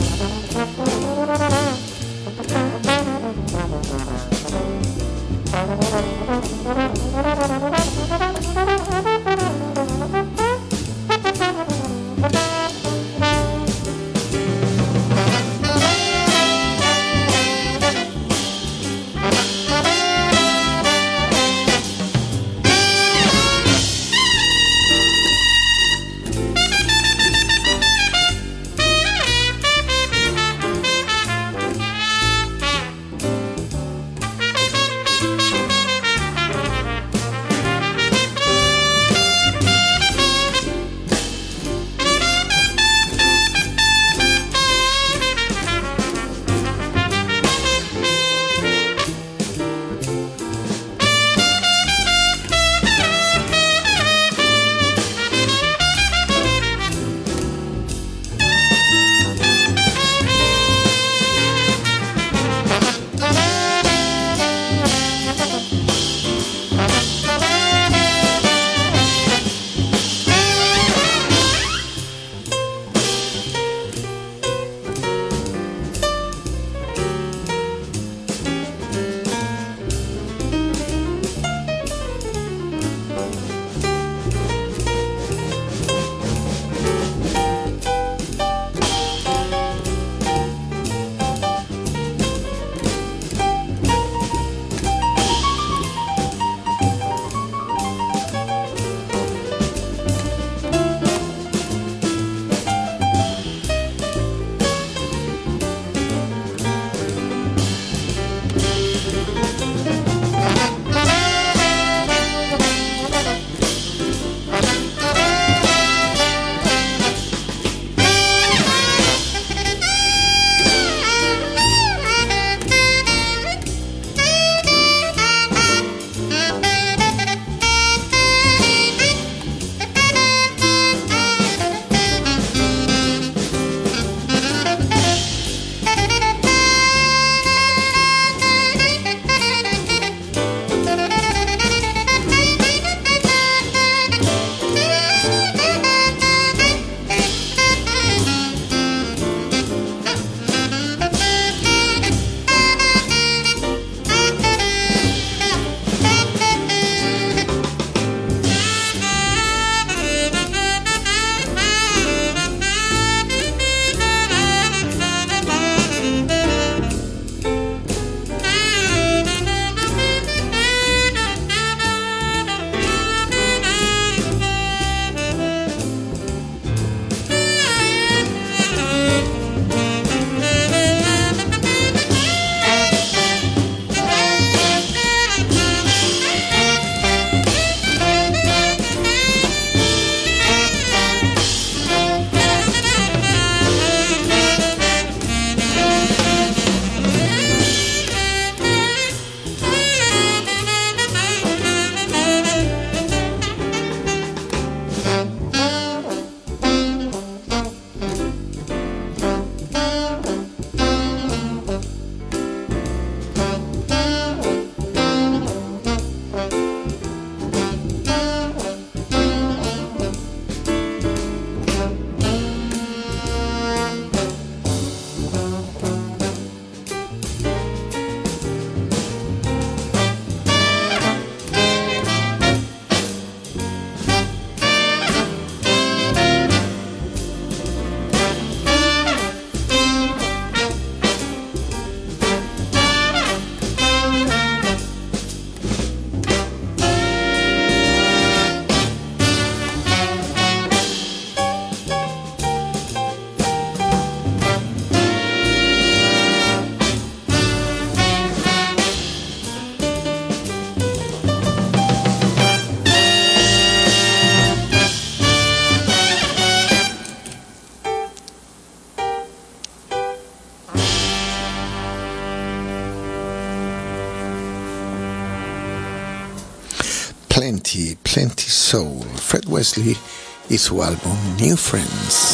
Plenty, Plenty Soul, Fred Wesley y su álbum New Friends.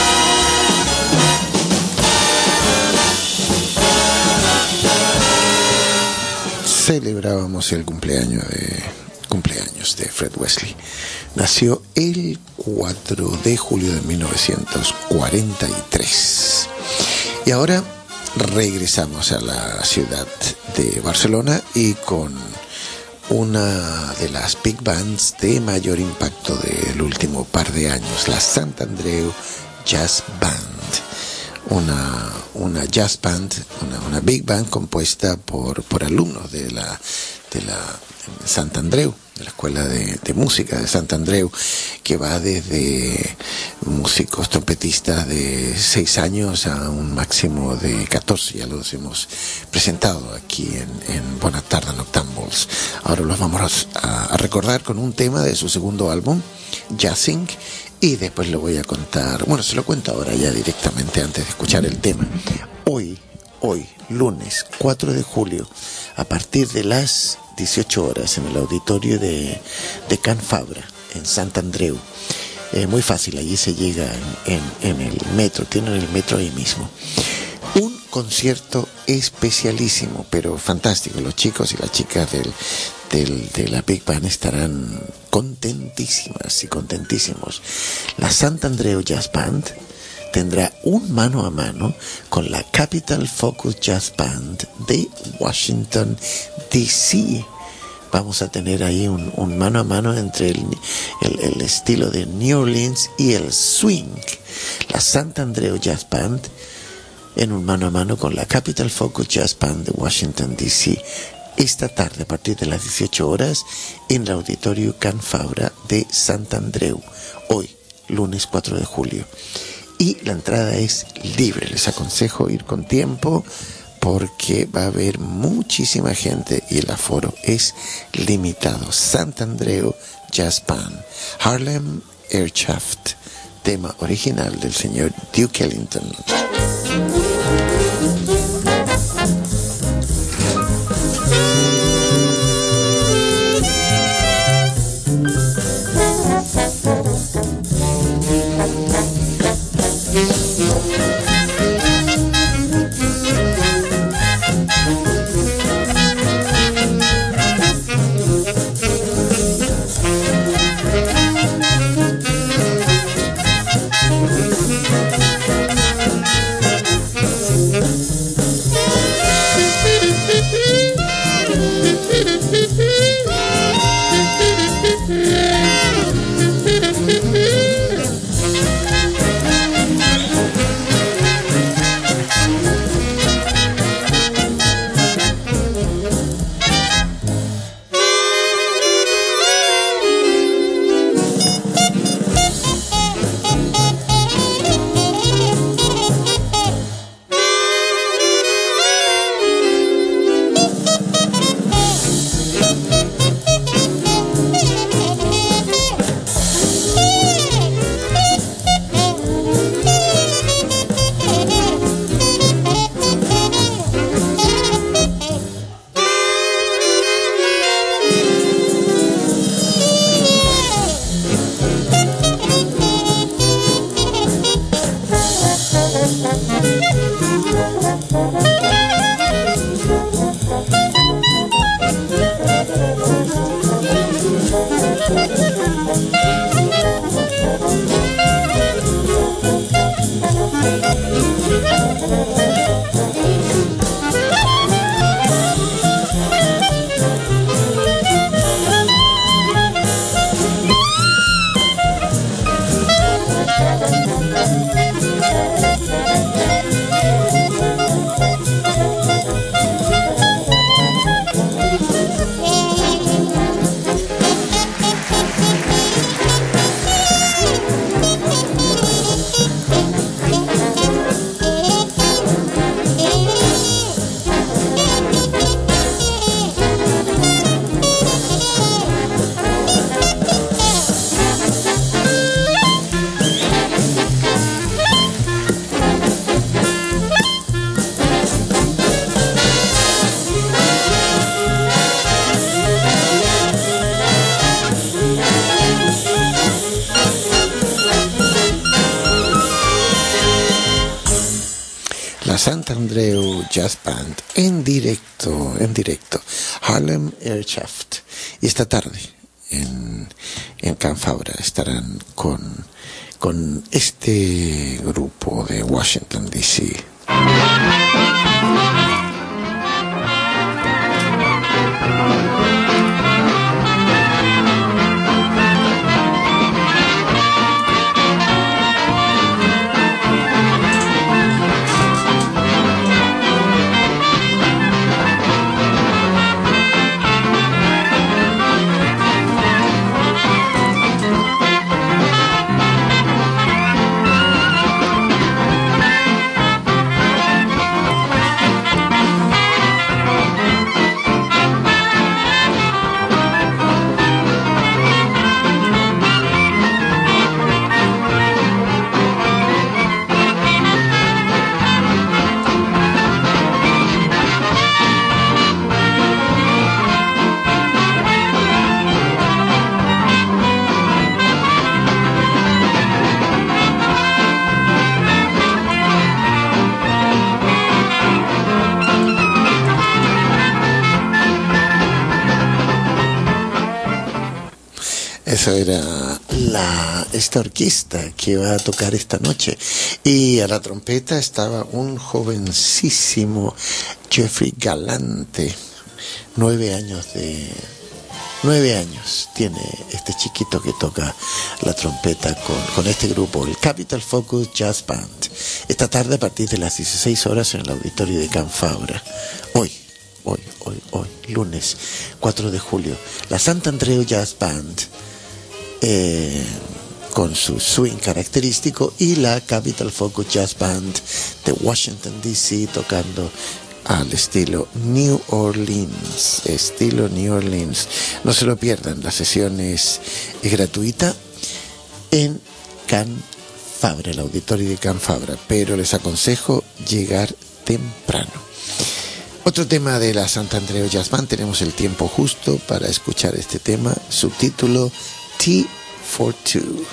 Celebrábamos el cumpleaños de, cumpleaños de Fred Wesley. Nació el cuatro de julio de mil novecientos cuarenta y tres. Y ahora regresamos a la ciudad de Barcelona y con una de las big bands de mayor impacto del último par de años, la Sant Andreu Jazz Band, una, una jazz band, una, una big band compuesta por, por alumnos de la, de la Sant Andreu, de la Escuela de, de Música de Sant Andreu, que va desde músicos trompetistas de seis años a un máximo de catorce. Ya los hemos presentado aquí en, en Bona Tarda Noctambuls. Ahora los vamos a, a recordar con un tema de su segundo álbum, Jazzing, y después le voy a contar, bueno, se lo cuento ahora ya directamente antes de escuchar el tema. Hoy, hoy, lunes cuatro de julio, a partir de las dieciocho horas en el auditorio de, de Can Fabra, en Sant Andreu. Eh, muy fácil, allí se llega en, en, en el metro, tienen el metro ahí mismo. Un concierto especialísimo, pero fantástico. Los chicos y las chicas del, del, de la Big Band estarán contentísimas y contentísimos. La Sant Andreu Jazz Band tendrá un mano a mano con la Capital Focus Jazz Band de Washington, D C Vamos a tener ahí un, un mano a mano entre el, el, el estilo de New Orleans y el swing. La Sant Andreu Jazz Band en un mano a mano con la Capital Focus Jazz Band de Washington, D C esta tarde a partir de las dieciocho horas en el auditorio Can Fabra de Sant Andreu, hoy, lunes cuatro de julio. Y la entrada es libre, les aconsejo ir con tiempo porque va a haber muchísima gente y el aforo es limitado. Sant Andreu Jazz Band, Harlem Aircraft, tema original del señor Duke Ellington. Sant Andreu Jazz Band en directo, en directo, Harlem Aircraft. Y esta tarde en, en Can Fabra estarán con, con este grupo de Washington, D C Eso era la esta orquesta que va a tocar esta noche. Y a la trompeta estaba un jovencísimo Jeffrey Galante. Nueve años de... Nueve años tiene este chiquito que toca la trompeta con, con este grupo, el Capital Focus Jazz Band. Esta tarde a partir de las dieciséis horas en el auditorio de Can Fabra. Hoy, hoy, hoy, hoy, lunes cuatro de julio, la Sant'Andreu Jazz Band, eh, con su swing característico, y la Capital Focus Jazz Band de Washington D C tocando al estilo New Orleans, estilo New Orleans. No se lo pierdan, la sesión es, es gratuita en Can Fabra, el auditorio de Can Fabra, pero les aconsejo llegar temprano. Otro tema de la Sant'Andreu Jazz Band, tenemos el tiempo justo para escuchar este tema, subtítulo T for Two.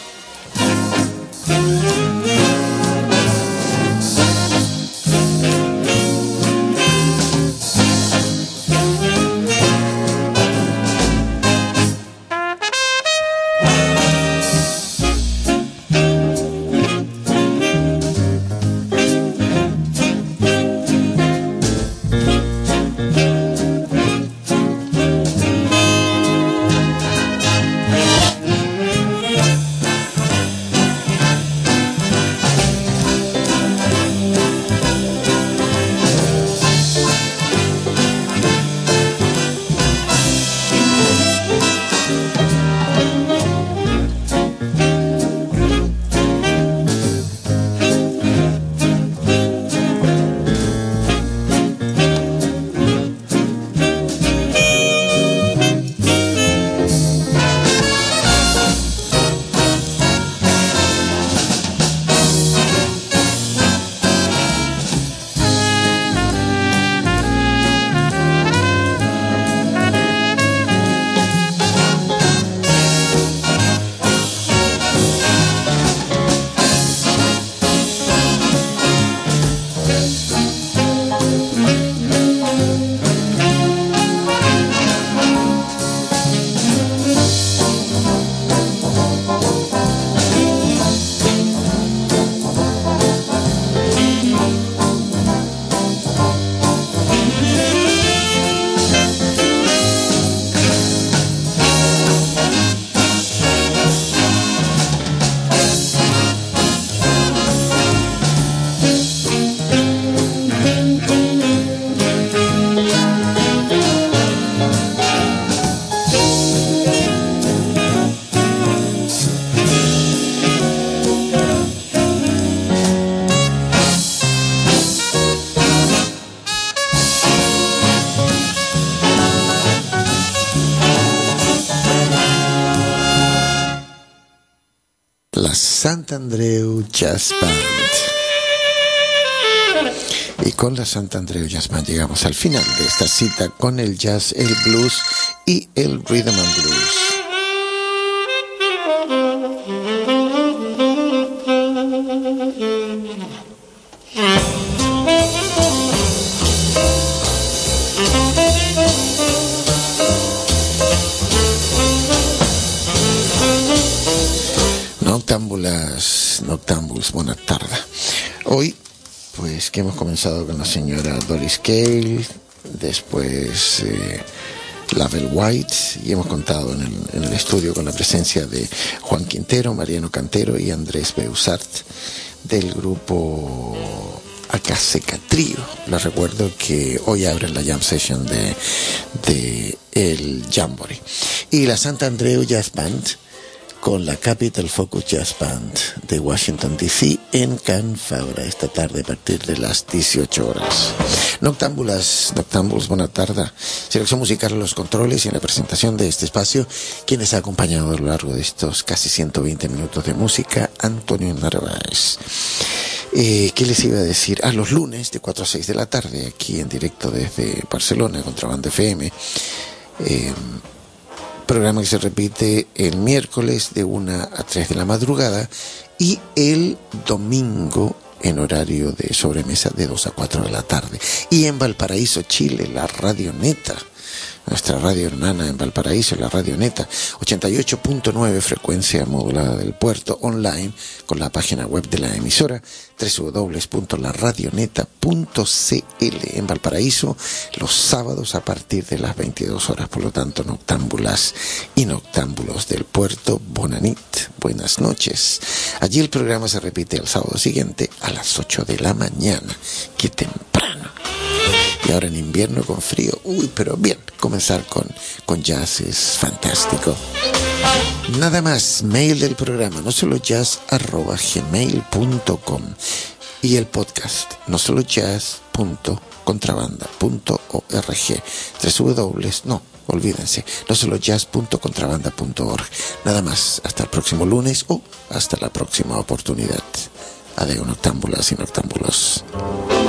Sant'Andreu Jazz Band. Y con la Sant'Andreu Jazz Band llegamos al final de esta cita con el jazz, el blues y el rhythm and blues. Noctámbulas, noctámbuls, buena tarde. Hoy, pues que hemos comenzado con la señora Doris Cale, después eh, Lavelle White, y hemos contado en el, en el estudio con la presencia de Juan Quintero, Mariano Cantero y Andrés Beusart del grupo Acaseca Trío. Les recuerdo que hoy abren la jam session de, de el Jamboree. Y la Sant'Andreu Jazz Band con la Capital Focus Jazz Band de Washington D C en Can Fabra esta tarde a partir de las dieciocho horas. Noctámbulas, noctámbulos, buena tarde. Selección musical en los controles y en la presentación de este espacio, quienes ha acompañado a lo largo de estos casi ciento veinte minutos de música, Antonio Narváez. Eh, ¿Qué les iba a decir? A los lunes de cuatro a seis de la tarde, aquí en directo desde Barcelona, Contrabanda F M. Eh, programa que se repite el miércoles de una a tres de la madrugada y el domingo en horario de sobremesa de dos a cuatro de la tarde. Y en Valparaíso, Chile, la Radio Neta, nuestra radio hermana en Valparaíso, la Radio Neta, ochenta y ocho punto nueve frecuencia modulada del puerto, online con la página web de la emisora doble u doble u doble u punto la radioneta punto c l en Valparaíso, los sábados a partir de las veintidós horas. Por lo tanto, noctámbulas y noctámbulos del puerto, bonanit, buenas noches. Allí el programa se repite el sábado siguiente a las ocho de la mañana. ¡Qué temprano! Y ahora en invierno con frío, uy, pero bien, comenzar con, con jazz es fantástico. Nada más, mail del programa, no solo jazz arroba gmail punto com, y el podcast, no solo jazz punto contrabanda punto org, tres w, no, olvídense, no solo jazz punto contrabanda punto org. Nada más, hasta el próximo lunes o hasta la próxima oportunidad. Adeu, noctámbulas y noctámbulos.